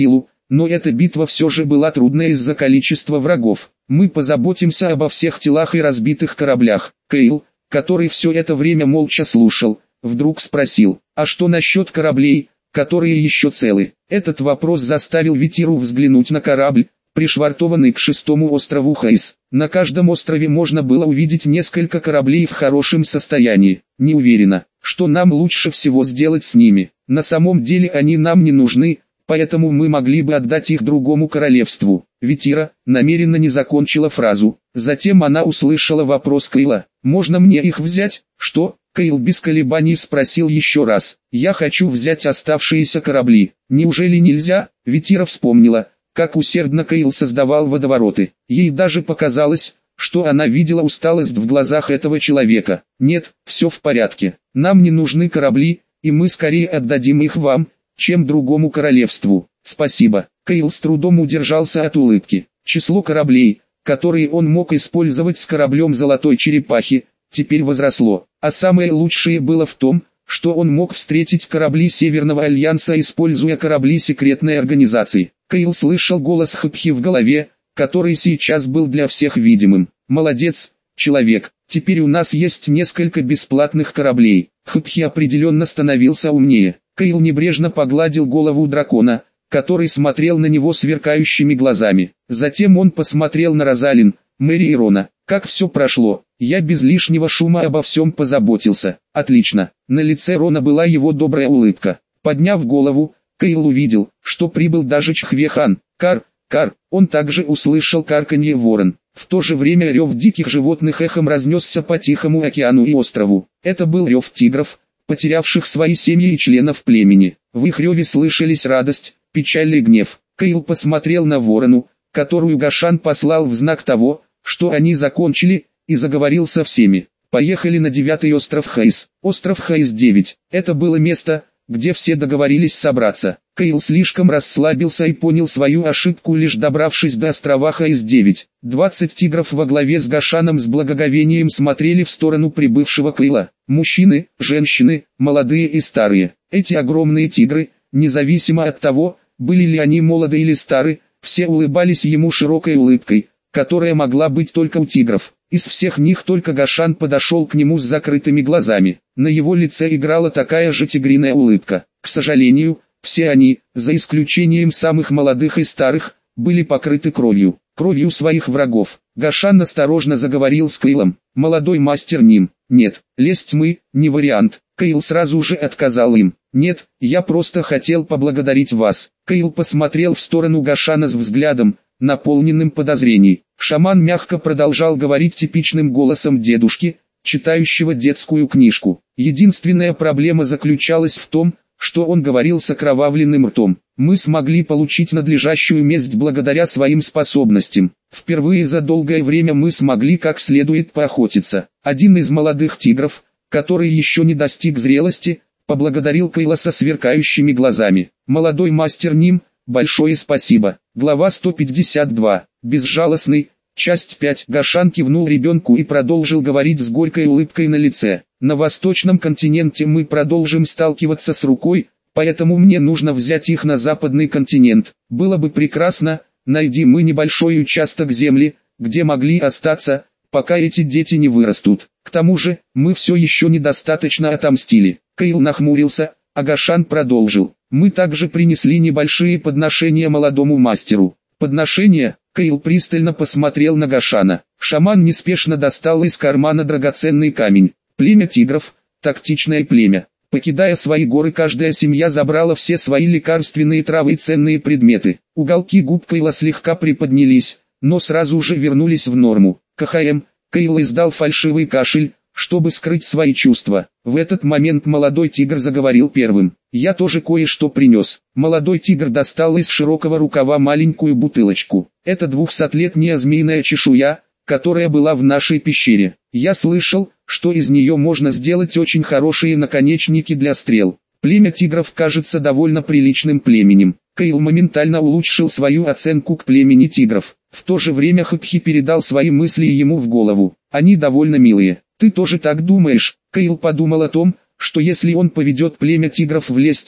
но эта битва все же была трудная из-за количества врагов. Мы позаботимся обо всех телах и разбитых кораблях. Кейл, который все это время молча слушал, вдруг спросил, а что насчет кораблей, которые еще целы? Этот вопрос заставил Витиру взглянуть на корабль, пришвартованный к шестому острову Хейс. На каждом острове можно было увидеть несколько кораблей в хорошем состоянии. Не уверена, что нам лучше всего сделать с ними. На самом деле они нам не нужны, поэтому мы могли бы отдать их другому королевству. Витира намеренно не закончила фразу. Затем она услышала вопрос Кейла. «Можно мне их взять?» «Что?» Кейл без колебаний спросил еще раз. «Я хочу взять оставшиеся корабли. Неужели нельзя?» Витира вспомнила, как усердно Кейл создавал водовороты. Ей даже показалось, что она видела усталость в глазах этого человека. «Нет, все в порядке. Нам не нужны корабли, и мы скорее отдадим их вам, чем другому королевству. Спасибо». Кейл с трудом удержался от улыбки. Число кораблей, которые он мог использовать с кораблем Золотой Черепахи, теперь возросло. А самое лучшее было в том, что он мог встретить корабли Северного Альянса, используя корабли секретной организации. Кейл слышал голос Хапхи в голове, который сейчас был для всех видимым. «Молодец, человек, теперь у нас есть несколько бесплатных кораблей». Хапхи определенно становился умнее. Кейл небрежно погладил голову дракона, который смотрел на него сверкающими глазами. Затем он посмотрел на Розалин, Мэри и Рона. «Как все прошло? Я без лишнего шума обо всем позаботился». «Отлично». На лице Рона была его добрая улыбка. Подняв голову, Кейл увидел, что прибыл даже Чхвехан. «Кар, кар». Он также услышал карканье ворон. В то же время рев диких животных эхом разнесся по Тихому океану и острову. Это был рев тигров, потерявших свои семьи и членов племени. В их реве слышались радость, печаль и гнев. Кейл посмотрел на ворону, которую Гашан послал в знак того, что они закончили, и заговорил со всеми. «Поехали на девятый остров Хейс». Остров Хейс девять. Это было место, где все договорились собраться. Кейл слишком расслабился и понял свою ошибку, лишь добравшись до острова Хейс девять. Двадцать тигров во главе с Гашаном с благоговением смотрели в сторону прибывшего Кейла. Мужчины, женщины, молодые и старые. Эти огромные тигры, независимо от того, были ли они молоды или стары, все улыбались ему широкой улыбкой, которая могла быть только у тигров. Из всех них только Гашан подошел к нему с закрытыми глазами. На его лице играла такая же тигриная улыбка. К сожалению, все они, за исключением самых молодых и старых, были покрыты кровью. Кровью своих врагов. Гашан осторожно заговорил с Кейлом. «Молодой мастер Ним, нет, лезть мы, не вариант». Кейл сразу же отказал им. «Нет, я просто хотел поблагодарить вас». Кейл посмотрел в сторону Гашана с взглядом, наполненным подозрений. Шаман мягко продолжал говорить типичным голосом дедушки, читающего детскую книжку. Единственная проблема заключалась в том, что он говорил с окровавленным ртом. «Мы смогли получить надлежащую месть благодаря своим способностям. Впервые за долгое время мы смогли как следует поохотиться». Один из молодых тигров, который еще не достиг зрелости, поблагодарил Кейла со сверкающими глазами. «Молодой мастер Ним, большое спасибо». Глава сто пятьдесят два. Безжалостный. Часть пять. Гашан кивнул ребенку и продолжил говорить с горькой улыбкой на лице. «На восточном континенте мы продолжим сталкиваться с рукой, поэтому мне нужно взять их на западный континент. Было бы прекрасно, найди мы небольшой участок земли, где могли остаться, пока эти дети не вырастут. К тому же, мы все еще недостаточно отомстили». Кейл нахмурился, а Гашан продолжил. «Мы также принесли небольшие подношения молодому мастеру». «Подношения?» Кейл пристально посмотрел на Гашана. Шаман неспешно достал из кармана драгоценный камень. Племя тигров, тактичное племя. Покидая свои горы, каждая семья забрала все свои лекарственные травы и ценные предметы. Уголки губ Кейла слегка приподнялись, но сразу же вернулись в норму. КХМ, Кейл издал фальшивый кашель, чтобы скрыть свои чувства. В этот момент молодой тигр заговорил первым. «Я тоже кое-что принес». Молодой тигр достал из широкого рукава маленькую бутылочку. «Это двухсотлетняя змеиная чешуя, которая была в нашей пещере. Я слышал, что из нее можно сделать очень хорошие наконечники для стрел». Племя тигров кажется довольно приличным племенем. Кейл моментально улучшил свою оценку к племени тигров. В то же время Хапхи передал свои мысли ему в голову. «Они довольно милые». «Ты тоже так думаешь?» Кейл подумал о том, что если он поведет племя тигров в лес тьмы,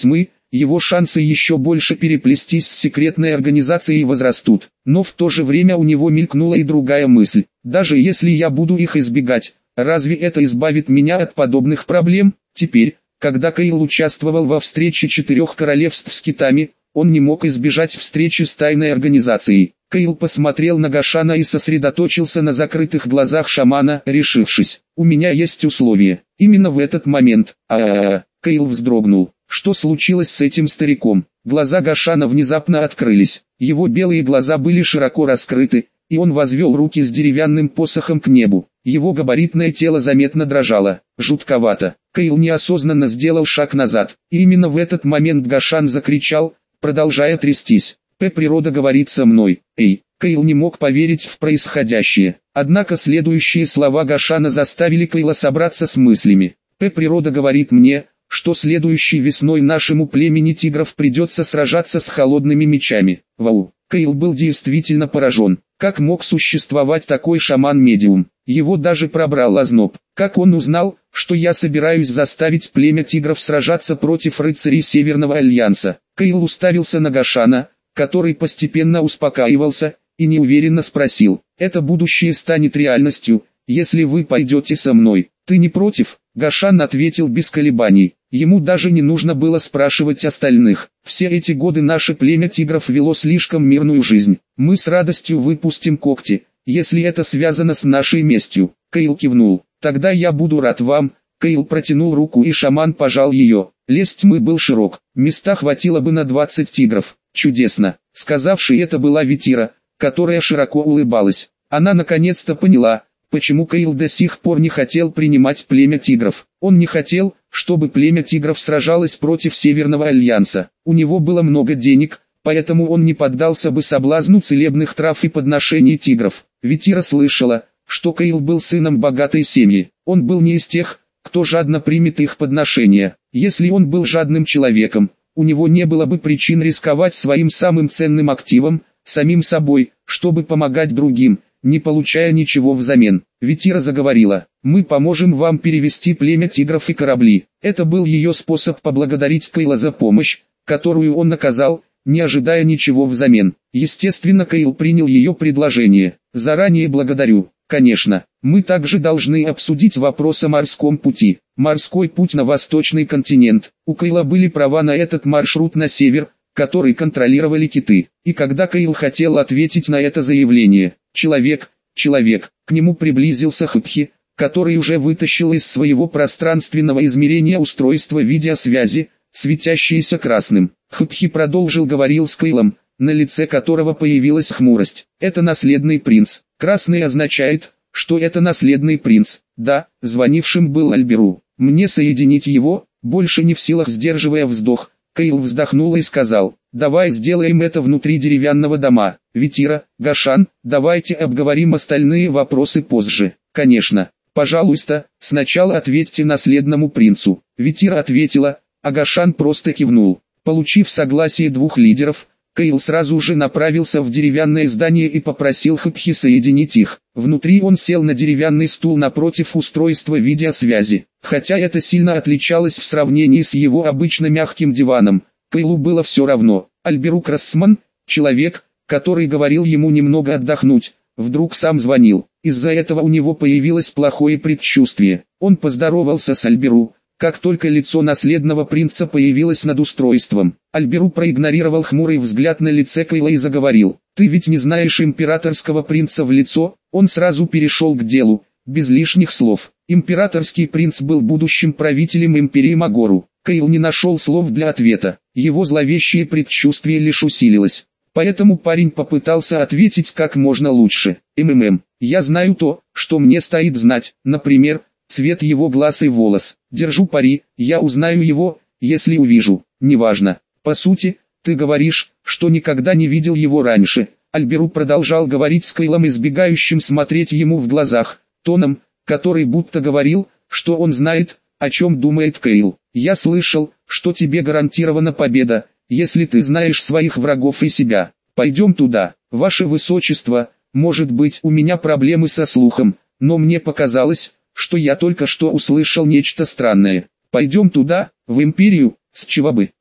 его шансы еще больше переплестись с секретной организацией возрастут. Но в то же время у него мелькнула и другая мысль. Даже если я буду их избегать, разве это избавит меня от подобных проблем? Теперь, когда Кейл участвовал во встрече четырех королевств с китами, он не мог избежать встречи с тайной организацией. Кейл посмотрел на Гашана и сосредоточился на закрытых глазах шамана, решившись: «У меня есть условия». Именно в этот момент, а-а-а, Кейл вздрогнул. Что случилось с этим стариком? Глаза Гашана внезапно открылись. Его белые глаза были широко раскрыты, и он возвел руки с деревянным посохом к небу. Его габаритное тело заметно дрожало. Жутковато. Кейл неосознанно сделал шаг назад. И именно в этот момент Гашан закричал, продолжая трястись: «П, природа говорит со мной». Эй! Кейл не мог поверить в происходящее. Однако следующие слова Гашана заставили Кейла собраться с мыслями. «П, природа говорит мне, что следующей весной нашему племени тигров придется сражаться с холодными мечами». Вау! Кейл был действительно поражен. Как мог существовать такой шаман-медиум? Его даже пробрал озноб. Как он узнал, что я собираюсь заставить племя тигров сражаться против рыцарей Северного Альянса? Кейл уставился на Гашана, который постепенно успокаивался, и неуверенно спросил: «Это будущее станет реальностью, если вы пойдете со мной? Ты не против?» Гашан ответил без колебаний. Ему даже не нужно было спрашивать остальных. Все эти годы наше племя тигров вело слишком мирную жизнь. Мы с радостью выпустим когти, если это связано с нашей местью. Кейл кивнул. «Тогда я буду рад вам». Кейл протянул руку, и шаман пожал ее. Лес тьмы был широк, места хватило бы на двадцать тигров. Чудесно. Сказавшей это была Витира, которая широко улыбалась. Она наконец-то поняла, почему Кейл до сих пор не хотел принимать племя тигров. Он не хотел, чтобы племя тигров сражалось против Северного Альянса. У него было много денег, поэтому он не поддался бы соблазну целебных трав и подношений тигров. Витира слышала, что Кейл был сыном богатой семьи. Он был не из тех, кто жадно примет их подношения. Если он был жадным человеком, у него не было бы причин рисковать своим самым ценным активом, самим собой, чтобы помогать другим, не получая ничего взамен. Витира заговорила: «Мы поможем вам перевести племя тигров и корабли». Это был ее способ поблагодарить Кейла за помощь, которую он оказал, не ожидая ничего взамен. Естественно, Кейл принял ее предложение. «Заранее благодарю». «Конечно, мы также должны обсудить вопрос о морском пути. Морской путь на восточный континент». У Кейла были права на этот маршрут на север, который контролировали киты. И когда Кейл хотел ответить на это заявление: «Человек, человек», к нему приблизился Хыпхи, который уже вытащил из своего пространственного измерения устройство видеосвязи, светящееся красным. Хыпхи продолжил говорил с Кейлом, на лице которого появилась хмурость. «Это наследный принц. Красный означает, что это наследный принц. Да, звонившим был Альберу. Мне соединить его?» Больше не в силах, сдерживая вздох, Кейл вздохнул и сказал: «Давай сделаем это внутри деревянного дома. Витира, Гашан, давайте обговорим остальные вопросы позже». «Конечно. Пожалуйста, сначала ответьте наследному принцу». Витира ответила, а Гашан просто кивнул. Получив согласие двух лидеров, Кейл сразу же направился в деревянное здание и попросил Хыпхи соединить их. Внутри он сел на деревянный стул напротив устройства видеосвязи. Хотя это сильно отличалось в сравнении с его обычно мягким диваном, Кейлу было все равно. Альберу Красман, человек, который говорил ему немного отдохнуть, вдруг сам звонил. Из-за этого у него появилось плохое предчувствие. Он поздоровался с Альберу, как только лицо наследного принца появилось над устройством. Альберу проигнорировал хмурый взгляд на лице Кейла и заговорил: «Ты ведь не знаешь императорского принца в лицо?» Он сразу перешел к делу, без лишних слов. Императорский принц был будущим правителем империи Магору. Кейл не нашел слов для ответа. Его зловещее предчувствие лишь усилилось. Поэтому парень попытался ответить как можно лучше. «МММ, я знаю то, что мне стоит знать, например, цвет его глаз и волос. Держу пари, я узнаю его, если увижу. Неважно. По сути, ты говоришь, что никогда не видел его раньше». Альберу продолжал говорить с Кейлом, избегающим смотреть ему в глазах, тоном, который будто говорил, что он знает, о чем думает Кейл. «Я слышал, что тебе гарантирована победа, если ты знаешь своих врагов и себя. Пойдем туда. Ваше Высочество, может быть, у меня проблемы со слухом, но мне показалось, что я только что услышал нечто странное. Пойдем туда, в Империю, с чего бы?»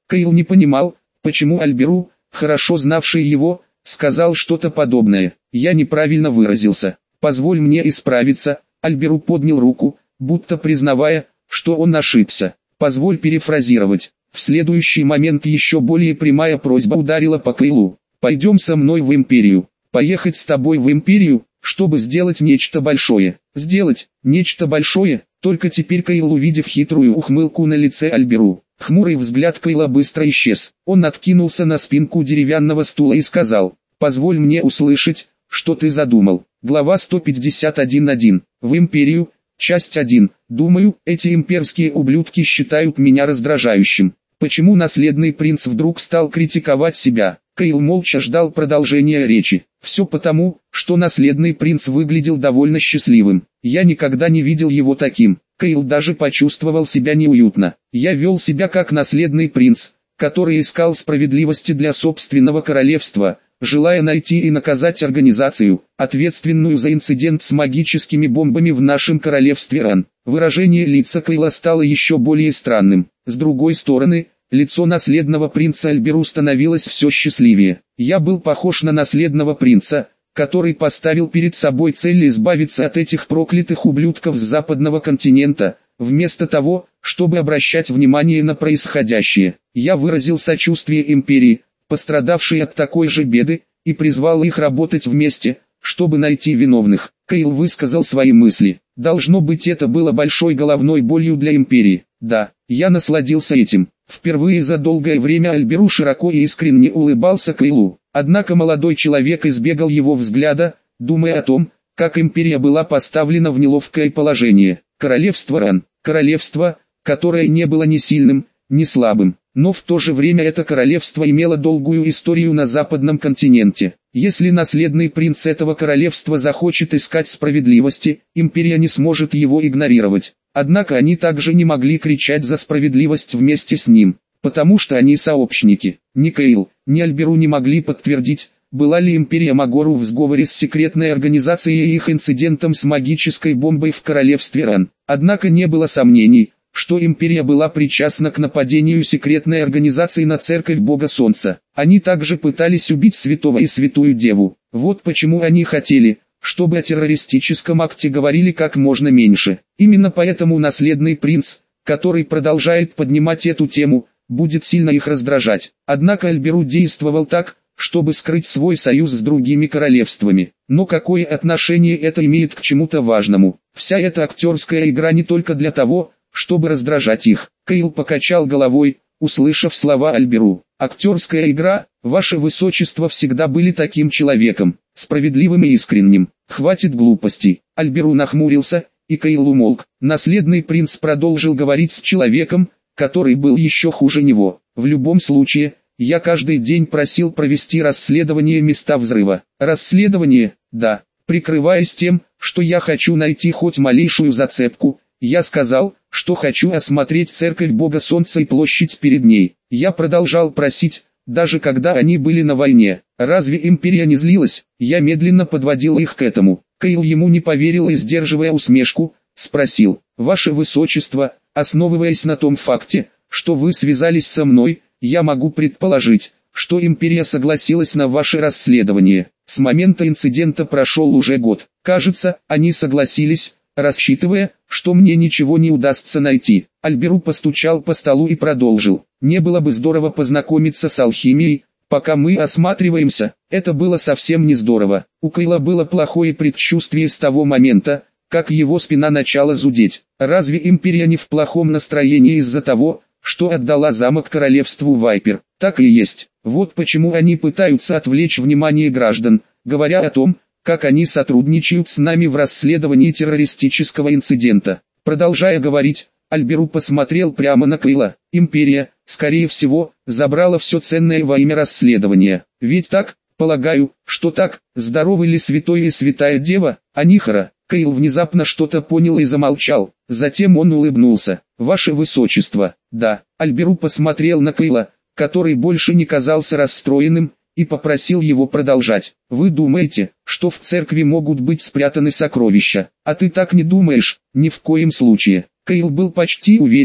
Кейл не понимал, почему Альберу, хорошо знавший его, сказал что-то подобное. Я неправильно выразился. Позволь мне исправиться. Альберу поднял руку, будто признавая, что он ошибся. Позволь перефразировать. В следующий момент еще более прямая просьба ударила по Кейлу. Пойдем со мной в Империю. Поехать с тобой в Империю, чтобы сделать нечто большое. Сделать нечто большое. Только теперь Кейл, увидев хитрую ухмылку на лице Альберу, хмурый взгляд Кейла быстро исчез. Он откинулся на спинку деревянного стула и сказал: «Позволь мне услышать, что ты задумал». Глава сто пятьдесят один точка один. В Империю. Часть один. Думаю, эти имперские ублюдки считают меня раздражающим. Почему наследный принц вдруг стал критиковать себя? Кейл молча ждал продолжения речи. Все потому, что наследный принц выглядел довольно счастливым. Я никогда не видел его таким. Кейл даже почувствовал себя неуютно. Я вел себя как наследный принц, который искал справедливости для собственного королевства, желая найти и наказать организацию, ответственную за инцидент с магическими бомбами в нашем королевстве Ран. Выражение лица Кейла стало еще более странным. С другой стороны, лицо наследного принца Альберу становилось все счастливее. Я был похож на наследного принца, который поставил перед собой цель избавиться от этих проклятых ублюдков с западного континента, вместо того, чтобы обращать внимание на происходящее. Я выразил сочувствие империи, пострадавшей от такой же беды, и призвал их работать вместе, чтобы найти виновных. Кейл высказал свои мысли. Должно быть, это было большой головной болью для империи. Да, я насладился этим. Впервые за долгое время Альберу широко и искренне улыбался Кейлу. Однако молодой человек избегал его взгляда, думая о том, как империя была поставлена в неловкое положение. Королевство Ран. Королевство, которое не было ни сильным, ни слабым. Но в то же время это королевство имело долгую историю на западном континенте. Если наследный принц этого королевства захочет искать справедливости, империя не сможет его игнорировать. Однако они также не могли кричать за справедливость вместе с ним, потому что они сообщники. Ни Кейл, ни Альберу не могли подтвердить, была ли империя Магору в сговоре с секретной организацией и их инцидентом с магической бомбой в королевстве Ран. Однако не было сомнений, что империя была причастна к нападению секретной организации на церковь Бога Солнца. Они также пытались убить святого и святую деву. Вот почему они хотели, чтобы о террористическом акте говорили как можно меньше. Именно поэтому наследный принц, который продолжает поднимать эту тему, будет сильно их раздражать. Однако Альберу действовал так, чтобы скрыть свой союз с другими королевствами. Но какое отношение это имеет к чему-то важному? Вся эта актерская игра не только для того, чтобы раздражать их. Кейл покачал головой, услышав слова Альберу. Актерская игра, ваше высочество всегда были таким человеком, справедливым и искренним. Хватит глупостей. Альберу нахмурился, и Кейл умолк. Наследный принц продолжил говорить с человеком, который был еще хуже него. В любом случае, я каждый день просил провести расследование места взрыва. Расследование, да, прикрываясь тем, что я хочу найти хоть малейшую зацепку, я сказал, что хочу осмотреть церковь Бога Солнца и площадь перед ней. Я продолжал просить, даже когда они были на войне. Разве империя не злилась? Я медленно подводил их к этому. Кейл ему не поверил и, сдерживая усмешку, спросил: «Ваше Высочество, основываясь на том факте, что вы связались со мной, я могу предположить, что империя согласилась на ваше расследование. С момента инцидента прошел уже год. Кажется, они согласились, рассчитывая, что мне ничего не удастся найти». Альберу постучал по столу и продолжил: «Не было бы здорово познакомиться с алхимией, пока мы осматриваемся?» Это было совсем не здорово. У Кейла было плохое предчувствие с того момента, как его спина начала зудеть. Разве империя не в плохом настроении из-за того, что отдала замок королевству Вайпер? Так и есть. Вот почему они пытаются отвлечь внимание граждан, говоря о том, как они сотрудничают с нами в расследовании террористического инцидента. Продолжая говорить, Альберу посмотрел прямо на Кейла. Империя, скорее всего, забрала все ценное во имя расследования. Ведь так, полагаю, что так, здоровы ли святой и святая дева, Анихара? Кейл внезапно что-то понял и замолчал. Затем он улыбнулся. «Ваше Высочество». «Да». Альберу посмотрел на Кейла, который больше не казался расстроенным, и попросил его продолжать. «Вы думаете, что в церкви могут быть спрятаны сокровища? А ты так не думаешь?» «Ни в коем случае». Кейл был почти уверен,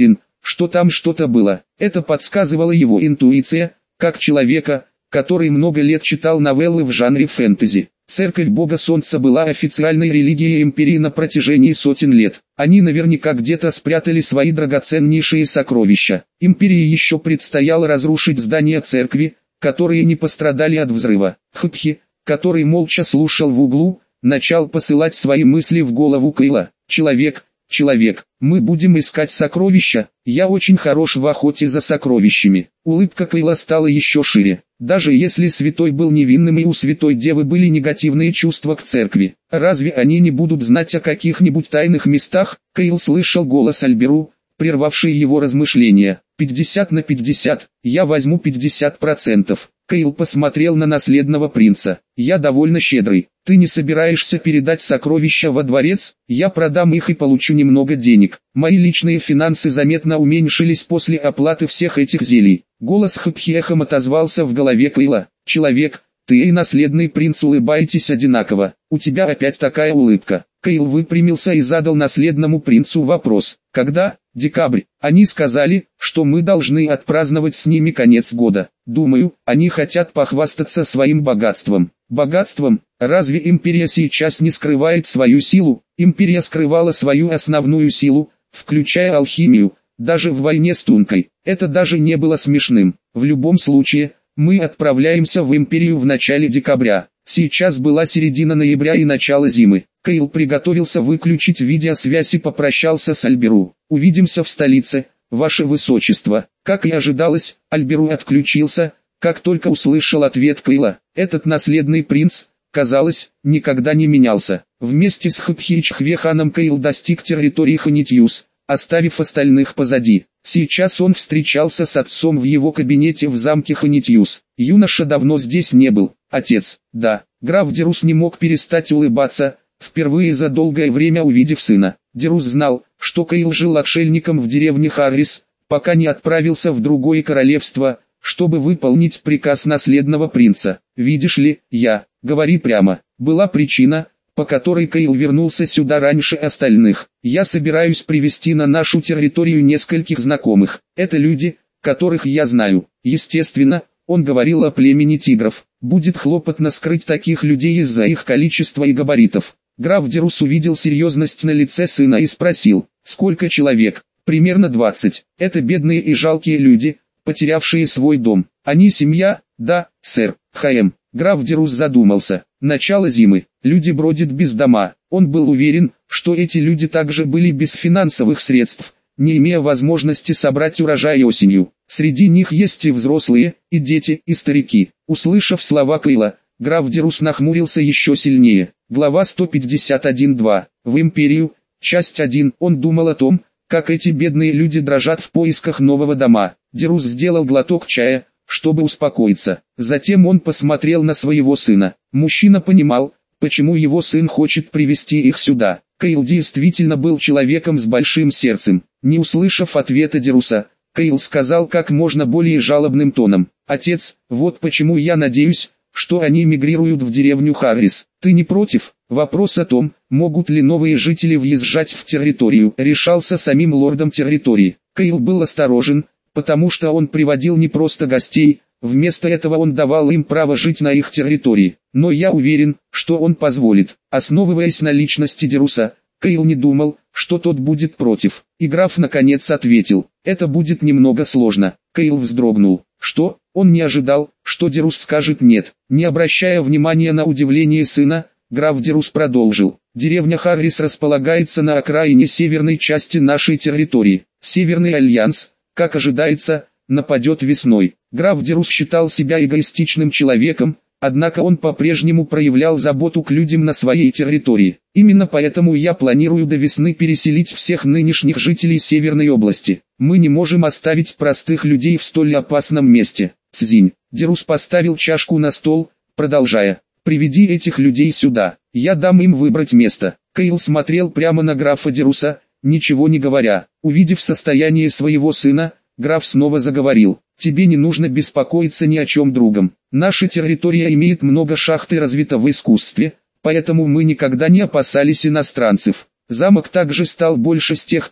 что там что-то было. Это подсказывала его интуиция, как человека, который много лет читал новеллы в жанре фэнтези. Церковь Бога Солнца была официальной религией империи на протяжении сотен лет. Они наверняка где-то спрятали свои драгоценнейшие сокровища. Империи еще предстояло разрушить здания церкви, которые не пострадали от взрыва. Хпхи, который молча слушал в углу, начал посылать свои мысли в голову Кейла. «Человек, человек, мы будем искать сокровища, я очень хорош в охоте за сокровищами». Улыбка Кейла стала еще шире. Даже если святой был невинным и у святой девы были негативные чувства к церкви, разве они не будут знать о каких-нибудь тайных местах? Кейл слышал голос Альберу, прервавший его размышления. пятьдесят на пятьдесят, я возьму пятьдесят процентов. Кейл посмотрел на наследного принца. «Я довольно щедрый. Ты не собираешься передать сокровища во дворец? Я продам их и получу немного денег. Мои личные финансы заметно уменьшились после оплаты всех этих зелий». Голос Хпхи эхом отозвался в голове Кейла. «Человек, ты и наследный принц улыбаетесь одинаково. У тебя опять такая улыбка». Кейл выпрямился и задал наследному принцу вопрос. «Когда?» «Декабрь. Они сказали, что мы должны отпраздновать с ними конец года. Думаю, они хотят похвастаться своим богатством». «Богатством? Разве империя сейчас не скрывает свою силу?» Империя скрывала свою основную силу, включая алхимию, даже в войне с Тункой. Это даже не было смешным. В любом случае, мы отправляемся в империю в начале декабря. Сейчас была середина ноября и начало зимы. Кейл приготовился выключить видеосвязь и попрощался с Альберу. «Увидимся в столице, ваше высочество». Как и ожидалось, Альберу отключился, как только услышал ответ Кейла. Этот наследный принц, казалось, никогда не менялся. Вместе с Хпхи и Чхвеханом Кейл достиг территории Ханитьюс, оставив остальных позади. Сейчас он встречался с отцом в его кабинете в замке Ханитьюс. Юноша давно здесь не был. «Отец, да». Граф Дерус не мог перестать улыбаться, впервые за долгое время увидев сына. Дерус знал, что Кейл жил отшельником в деревне Харрис, пока не отправился в другое королевство, чтобы выполнить приказ наследного принца. «Видишь ли, я, говори прямо, была причина, по которой Кейл вернулся сюда раньше остальных. Я собираюсь привести на нашу территорию нескольких знакомых. Это люди, которых я знаю. Естественно, он говорил о племени тигров. Будет хлопотно скрыть таких людей из-за их количества и габаритов». Граф Дерус увидел серьезность на лице сына и спросил: «Сколько человек?» «Примерно двадцать. Это бедные и жалкие люди, потерявшие свой дом. Они семья?» «Да, сэр». «Хм». Граф Дерус задумался. Начало зимы. Люди бродят без дома. Он был уверен, что эти люди также были без финансовых средств, не имея возможности собрать урожай осенью. Среди них есть и взрослые, и дети, и старики. Услышав слова Кейла, граф Дерус нахмурился еще сильнее. Глава сто пятьдесят один два. В империю. Часть один. Он думал о том, как эти бедные люди дрожат в поисках нового дома. Дерус сделал глоток чая, чтобы успокоиться. Затем он посмотрел на своего сына. Мужчина понимал, почему его сын хочет привести их сюда. Кейл действительно был человеком с большим сердцем. Не услышав ответа Деруса, Кейл сказал как можно более жалобным тоном: «Отец, вот почему я надеюсь, что они мигрируют в деревню Харрис. Ты не против?» Вопрос о том, могут ли новые жители въезжать в территорию, решался самим лордом территории. Кейл был осторожен, потому что он приводил не просто гостей, вместо этого он давал им право жить на их территории. Но я уверен, что он позволит. Основываясь на личности Деруса, Кейл не думал, что тот будет против. И граф наконец ответил: «Это будет немного сложно». Кейл вздрогнул. Что? Он не ожидал, что Дерус скажет «нет». Не обращая внимания на удивление сына, граф Дерус продолжил: «Деревня Харрис располагается на окраине северной части нашей территории. Северный альянс, как ожидается, нападет весной». Граф Дерус считал себя эгоистичным человеком, однако он по-прежнему проявлял заботу к людям на своей территории. «Именно поэтому я планирую до весны переселить всех нынешних жителей Северной области. Мы не можем оставить простых людей в столь опасном месте». Цзинь. Дерус поставил чашку на стол, продолжая: «Приведи этих людей сюда, я дам им выбрать место». Кейл смотрел прямо на графа Деруса, ничего не говоря. Увидев состояние своего сына, граф снова заговорил: «Тебе не нужно беспокоиться ни о чем другом. Наша территория имеет много шахт и развита в искусстве, поэтому мы никогда не опасались иностранцев. Замок также стал больше с тех пор,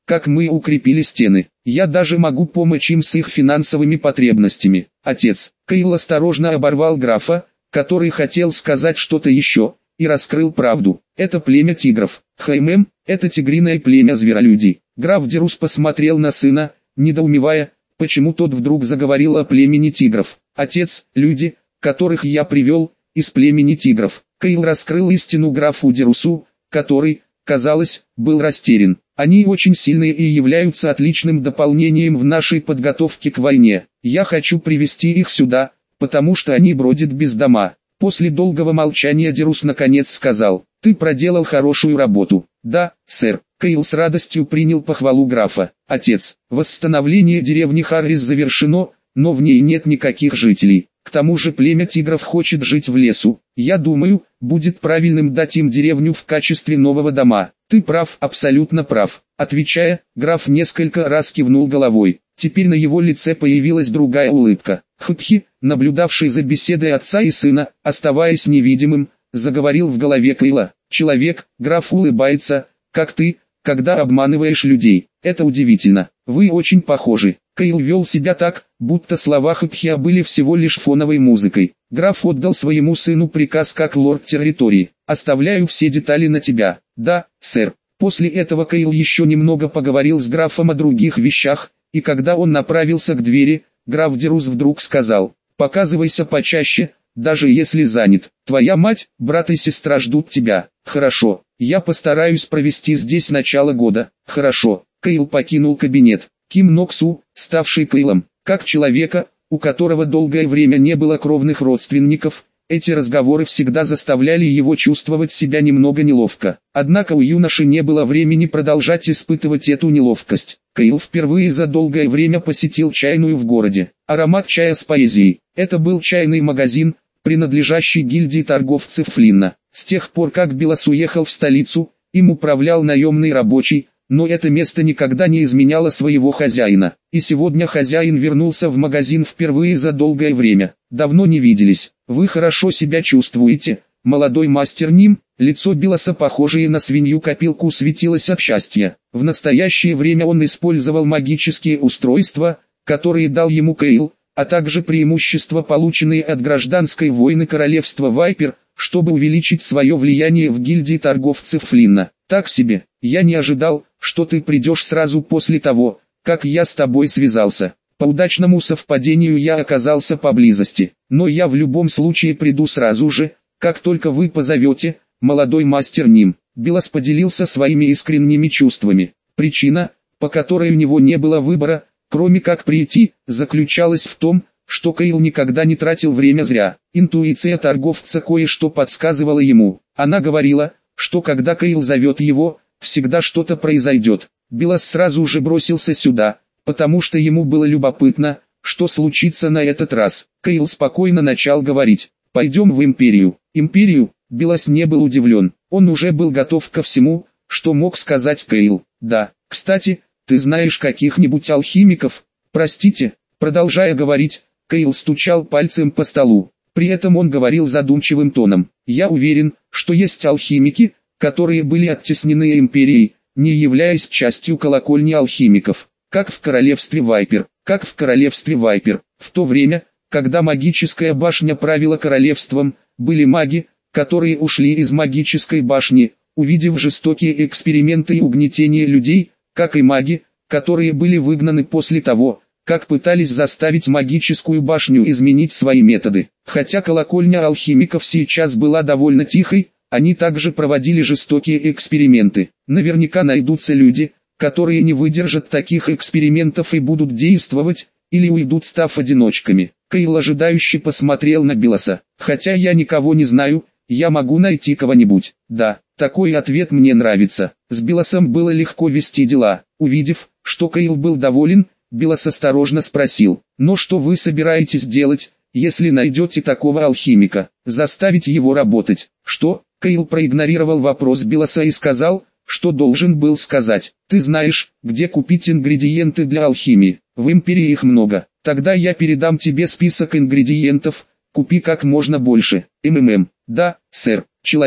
как мы укрепили стены. Я даже могу помочь им с их финансовыми потребностями. Отец, Кейл осторожно оборвал графа, который хотел сказать что-то еще, и раскрыл правду. Это племя тигров. Хаймем, это тигриное племя зверолюдей. Граф Дерус посмотрел на сына, недоумевая, почему тот вдруг заговорил о племени тигров. Отец, люди, которых я привел, из племени тигров. Кейл раскрыл истину графу Дерусу, который, казалось, был растерян. Они очень сильные и являются отличным дополнением в нашей подготовке к войне. Я хочу привести их сюда, потому что они бродят без дома. После долгого молчания Дерус наконец сказал: «Ты проделал хорошую работу». «Да, сэр». Кейл с радостью принял похвалу графа. «Отец, восстановление деревни Харрис завершено, но в ней нет никаких жителей. К тому же племя тигров хочет жить в лесу. Я думаю, будет правильным дать им деревню в качестве нового дома». «Ты прав, абсолютно прав». Отвечая, граф несколько раз кивнул головой. Теперь на его лице появилась другая улыбка. Хутхи, наблюдавший за беседой отца и сына, оставаясь невидимым, заговорил в голове Кейла. «Человек, граф улыбается, как ты, когда обманываешь людей. Это удивительно. Вы очень похожи». Кейл вел себя так, будто слова Хутхи были всего лишь фоновой музыкой. Граф отдал своему сыну приказ как лорд территории. «Оставляю все детали на тебя». «Да, сэр». После этого Кейл еще немного поговорил с графом о других вещах, и когда он направился к двери, граф Дерус вдруг сказал: «Показывайся почаще, даже если занят. Твоя мать, брат и сестра ждут тебя». «Хорошо, я постараюсь провести здесь начало года». «Хорошо». Кейл покинул кабинет. Ким Ноксу, ставший Кейлом, как человека, у которого долгое время не было кровных родственников, эти разговоры всегда заставляли его чувствовать себя немного неловко. Однако у юноши не было времени продолжать испытывать эту неловкость. Кейл впервые за долгое время посетил чайную в городе. Аромат чая с поэзией. Это был чайный магазин, принадлежащий гильдии торговцев Флинна. С тех пор как Билас уехал в столицу, им управлял наемный рабочий, но это место никогда не изменяло своего хозяина. И сегодня хозяин вернулся в магазин впервые за долгое время. «Давно не виделись. Вы хорошо себя чувствуете, молодой мастер Ним?» Лицо Биласа, похожее на свинью-копилку, светилось от счастья. В настоящее время он использовал магические устройства, которые дал ему Кейл, а также преимущества, полученные от гражданской войны королевства Вайпер, чтобы увеличить свое влияние в гильдии торговцев Флинна. «Так себе, я не ожидал, что ты придешь сразу после того, как я с тобой связался. По удачному совпадению я оказался поблизости, но я в любом случае приду сразу же, как только вы позовете, молодой мастер Ним». Билас поделился своими искренними чувствами. Причина, по которой у него не было выбора, кроме как прийти, заключалась в том, что Кейл никогда не тратил время зря. Интуиция торговца кое-что подсказывала ему. Она говорила, что когда Кейл зовет его, всегда что-то произойдет. Билас сразу же бросился сюда, потому что ему было любопытно, что случится на этот раз. Кейл спокойно начал говорить: «Пойдем в Империю». Империю? Билас не был удивлен. Он уже был готов ко всему, что мог сказать Кейл. «Да, кстати, ты знаешь каких-нибудь алхимиков?» «Простите». Продолжая говорить, Кейл стучал пальцем по столу. При этом он говорил задумчивым тоном: «Я уверен, что есть алхимики, которые были оттеснены Империей, не являясь частью колокольни алхимиков, как в королевстве Вайпер, как в королевстве Вайпер. В то время, когда магическая башня правила королевством, были маги, которые ушли из магической башни, увидев жестокие эксперименты и угнетение людей, как и маги, которые были выгнаны после того, как пытались заставить магическую башню изменить свои методы. Хотя колокольня алхимиков сейчас была довольно тихой, они также проводили жестокие эксперименты. Наверняка найдутся люди, которые не выдержат таких экспериментов и будут действовать, или уйдут, став одиночками. Кейл ожидающе посмотрел на Биласа. «Хотя я никого не знаю, я могу найти кого-нибудь». «Да, такой ответ мне нравится». С Биласом было легко вести дела. Увидев, что Кейл был доволен, Билас осторожно спросил: «Но что вы собираетесь делать, если найдете такого алхимика? Заставить его работать?» «Что?» Кейл проигнорировал вопрос Биласа и сказал, что должен был сказать: «Ты знаешь, где купить ингредиенты для алхимии? В Империи их много. Тогда я передам тебе список ингредиентов, купи как можно больше». «МММ, да, сэр». «Человек,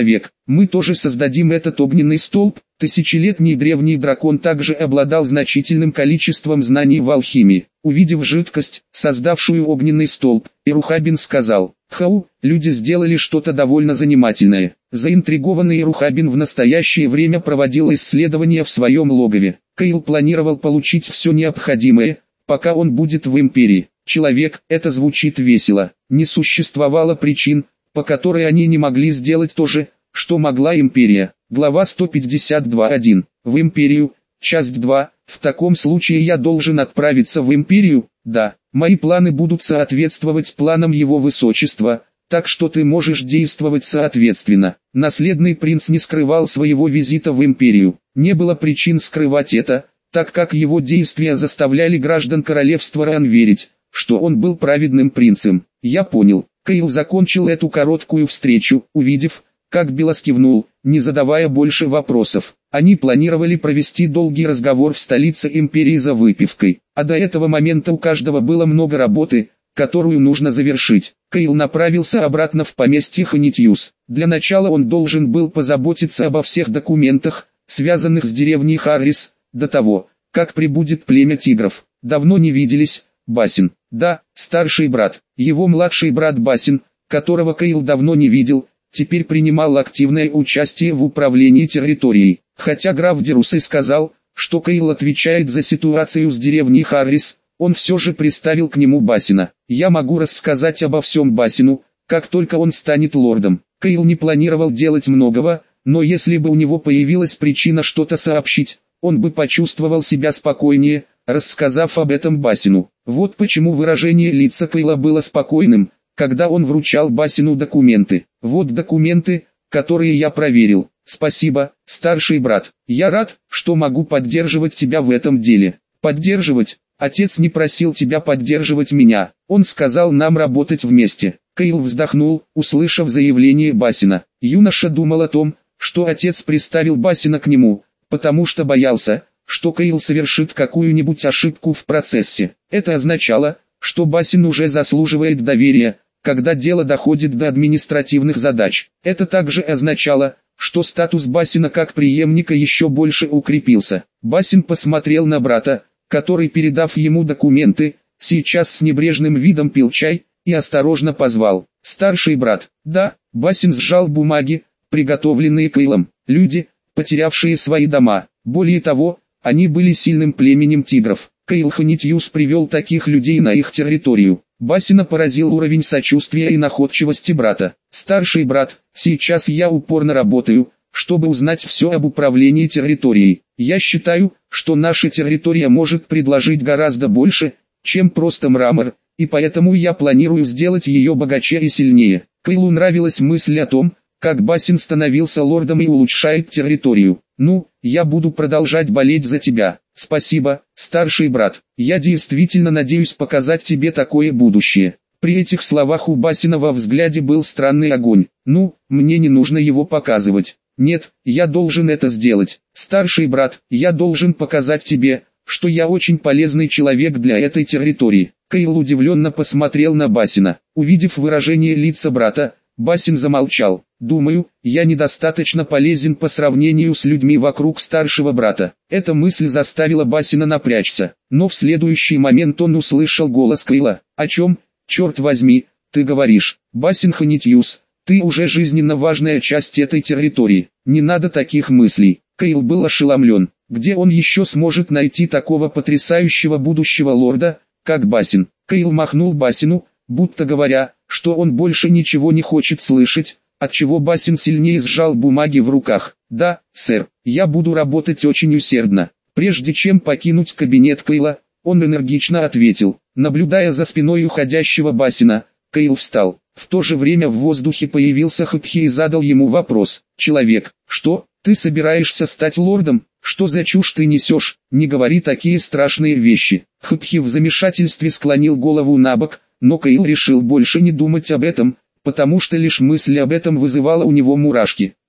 Мы тоже создадим этот огненный столб. Тысячелетний древний дракон также обладал значительным количеством знаний в алхимии. Увидев жидкость, создавшую огненный столб, Ирухабин сказал: «Хау, люди сделали что-то довольно занимательное». Заинтригованный Ирухабин в настоящее время проводил исследования в своем логове. Кайл планировал получить все необходимое, пока он будет в Империи. Человек, это звучит весело. Не существовало причин, по которой они не могли сделать то же, что могла Империя. Глава сто пятьдесят два точка один. В Империю. Часть два. В таком случае я должен отправиться в Империю? Да. Мои планы будут соответствовать планам Его Высочества, так что ты можешь действовать соответственно. Наследный принц не скрывал своего визита в Империю. Не было причин скрывать это, так как его действия заставляли граждан королевства Раан верить, что он был праведным принцем. Я понял. Кайл закончил эту короткую встречу, увидев, как Белос кивнул, не задавая больше вопросов. Они планировали провести долгий разговор в столице Империи за выпивкой, а до этого момента у каждого было много работы, которую нужно завершить. Кайл направился обратно в поместье Ханитьюс. Для начала он должен был позаботиться обо всех документах, связанных с деревней Харрис, до того, как прибудет племя тигров. Давно не виделись, Басин. Да, старший брат. Его младший брат Басин, которого Кайл давно не видел, теперь принимал активное участие в управлении территорией. Хотя граф Дерус и сказал, что Кайл отвечает за ситуацию с деревней Харрис, он все же приставил к нему Басина. Я могу рассказать обо всем Басину, как только он станет лордом. Кайл не планировал делать многого, но если бы у него появилась причина что-то сообщить, он бы почувствовал себя спокойнее, рассказав об этом Басину. Вот почему выражение лица Кайла было спокойным, когда он вручал Басину документы. Вот документы, которые я проверил. Спасибо, старший брат. Я рад, что могу поддерживать тебя в этом деле. Поддерживать? Отец не просил тебя поддерживать меня. Он сказал нам работать вместе. Кайл вздохнул, услышав заявление Басина. Юноша думал о том, что отец приставил Басина к нему, потому что боялся, что Кайл совершит какую-нибудь ошибку в процессе. Это означало, что Басин уже заслуживает доверия, когда дело доходит до административных задач. Это также означало, что статус Басина как преемника еще больше укрепился. Басин посмотрел на брата, который, передав ему документы, сейчас с небрежным видом пил чай, и осторожно позвал: «Старший брат». «Да». Басин сжал бумаги, приготовленные Кайлом. Люди, потерявшие свои дома. Более того, они были сильным племенем тигров. Кайл Ханитьюс привел таких людей на их территорию. Басина поразил уровень сочувствия и находчивости брата. «Старший брат, сейчас я упорно работаю, чтобы узнать все об управлении территорией. Я считаю, что наша территория может предложить гораздо больше, чем просто мрамор, и поэтому я планирую сделать ее богаче и сильнее». Кайлу нравилась мысль о том, как Басин становился лордом и улучшает территорию. «Ну, я буду продолжать болеть за тебя. Спасибо, старший брат. Я действительно надеюсь показать тебе такое будущее». При этих словах у Басина во взгляде был странный огонь. «Ну, мне не нужно его показывать. Нет, я должен это сделать. Старший брат, я должен показать тебе, что я очень полезный человек для этой территории». Кайл удивленно посмотрел на Басина. Увидев выражение лица брата, Басин замолчал. «Думаю, я недостаточно полезен по сравнению с людьми вокруг старшего брата». Эта мысль заставила Басина напрячься, но в следующий момент он услышал голос Кайла. «О чем, черт возьми, ты говоришь? Басин Ханитьюс, ты уже жизненно важная часть этой территории. Не надо таких мыслей». Кайл был ошеломлен. Где он еще сможет найти такого потрясающего будущего лорда, как Басин? Кайл махнул Басину, будто говоря, что он больше ничего не хочет слышать, отчего Басин сильнее сжал бумаги в руках. «Да, сэр, я буду работать очень усердно». Прежде чем покинуть кабинет Кайла, он энергично ответил. Наблюдая за спиной уходящего Басина, Кайл встал. В то же время в воздухе появился Хапхи и задал ему вопрос. «Человек, что, ты собираешься стать лордом? Что за чушь ты несешь? Не говори такие страшные вещи». Хапхи в замешательстве склонил голову набок, но Кайл решил больше не думать об этом, потому что лишь мысль об этом вызывала у него мурашки.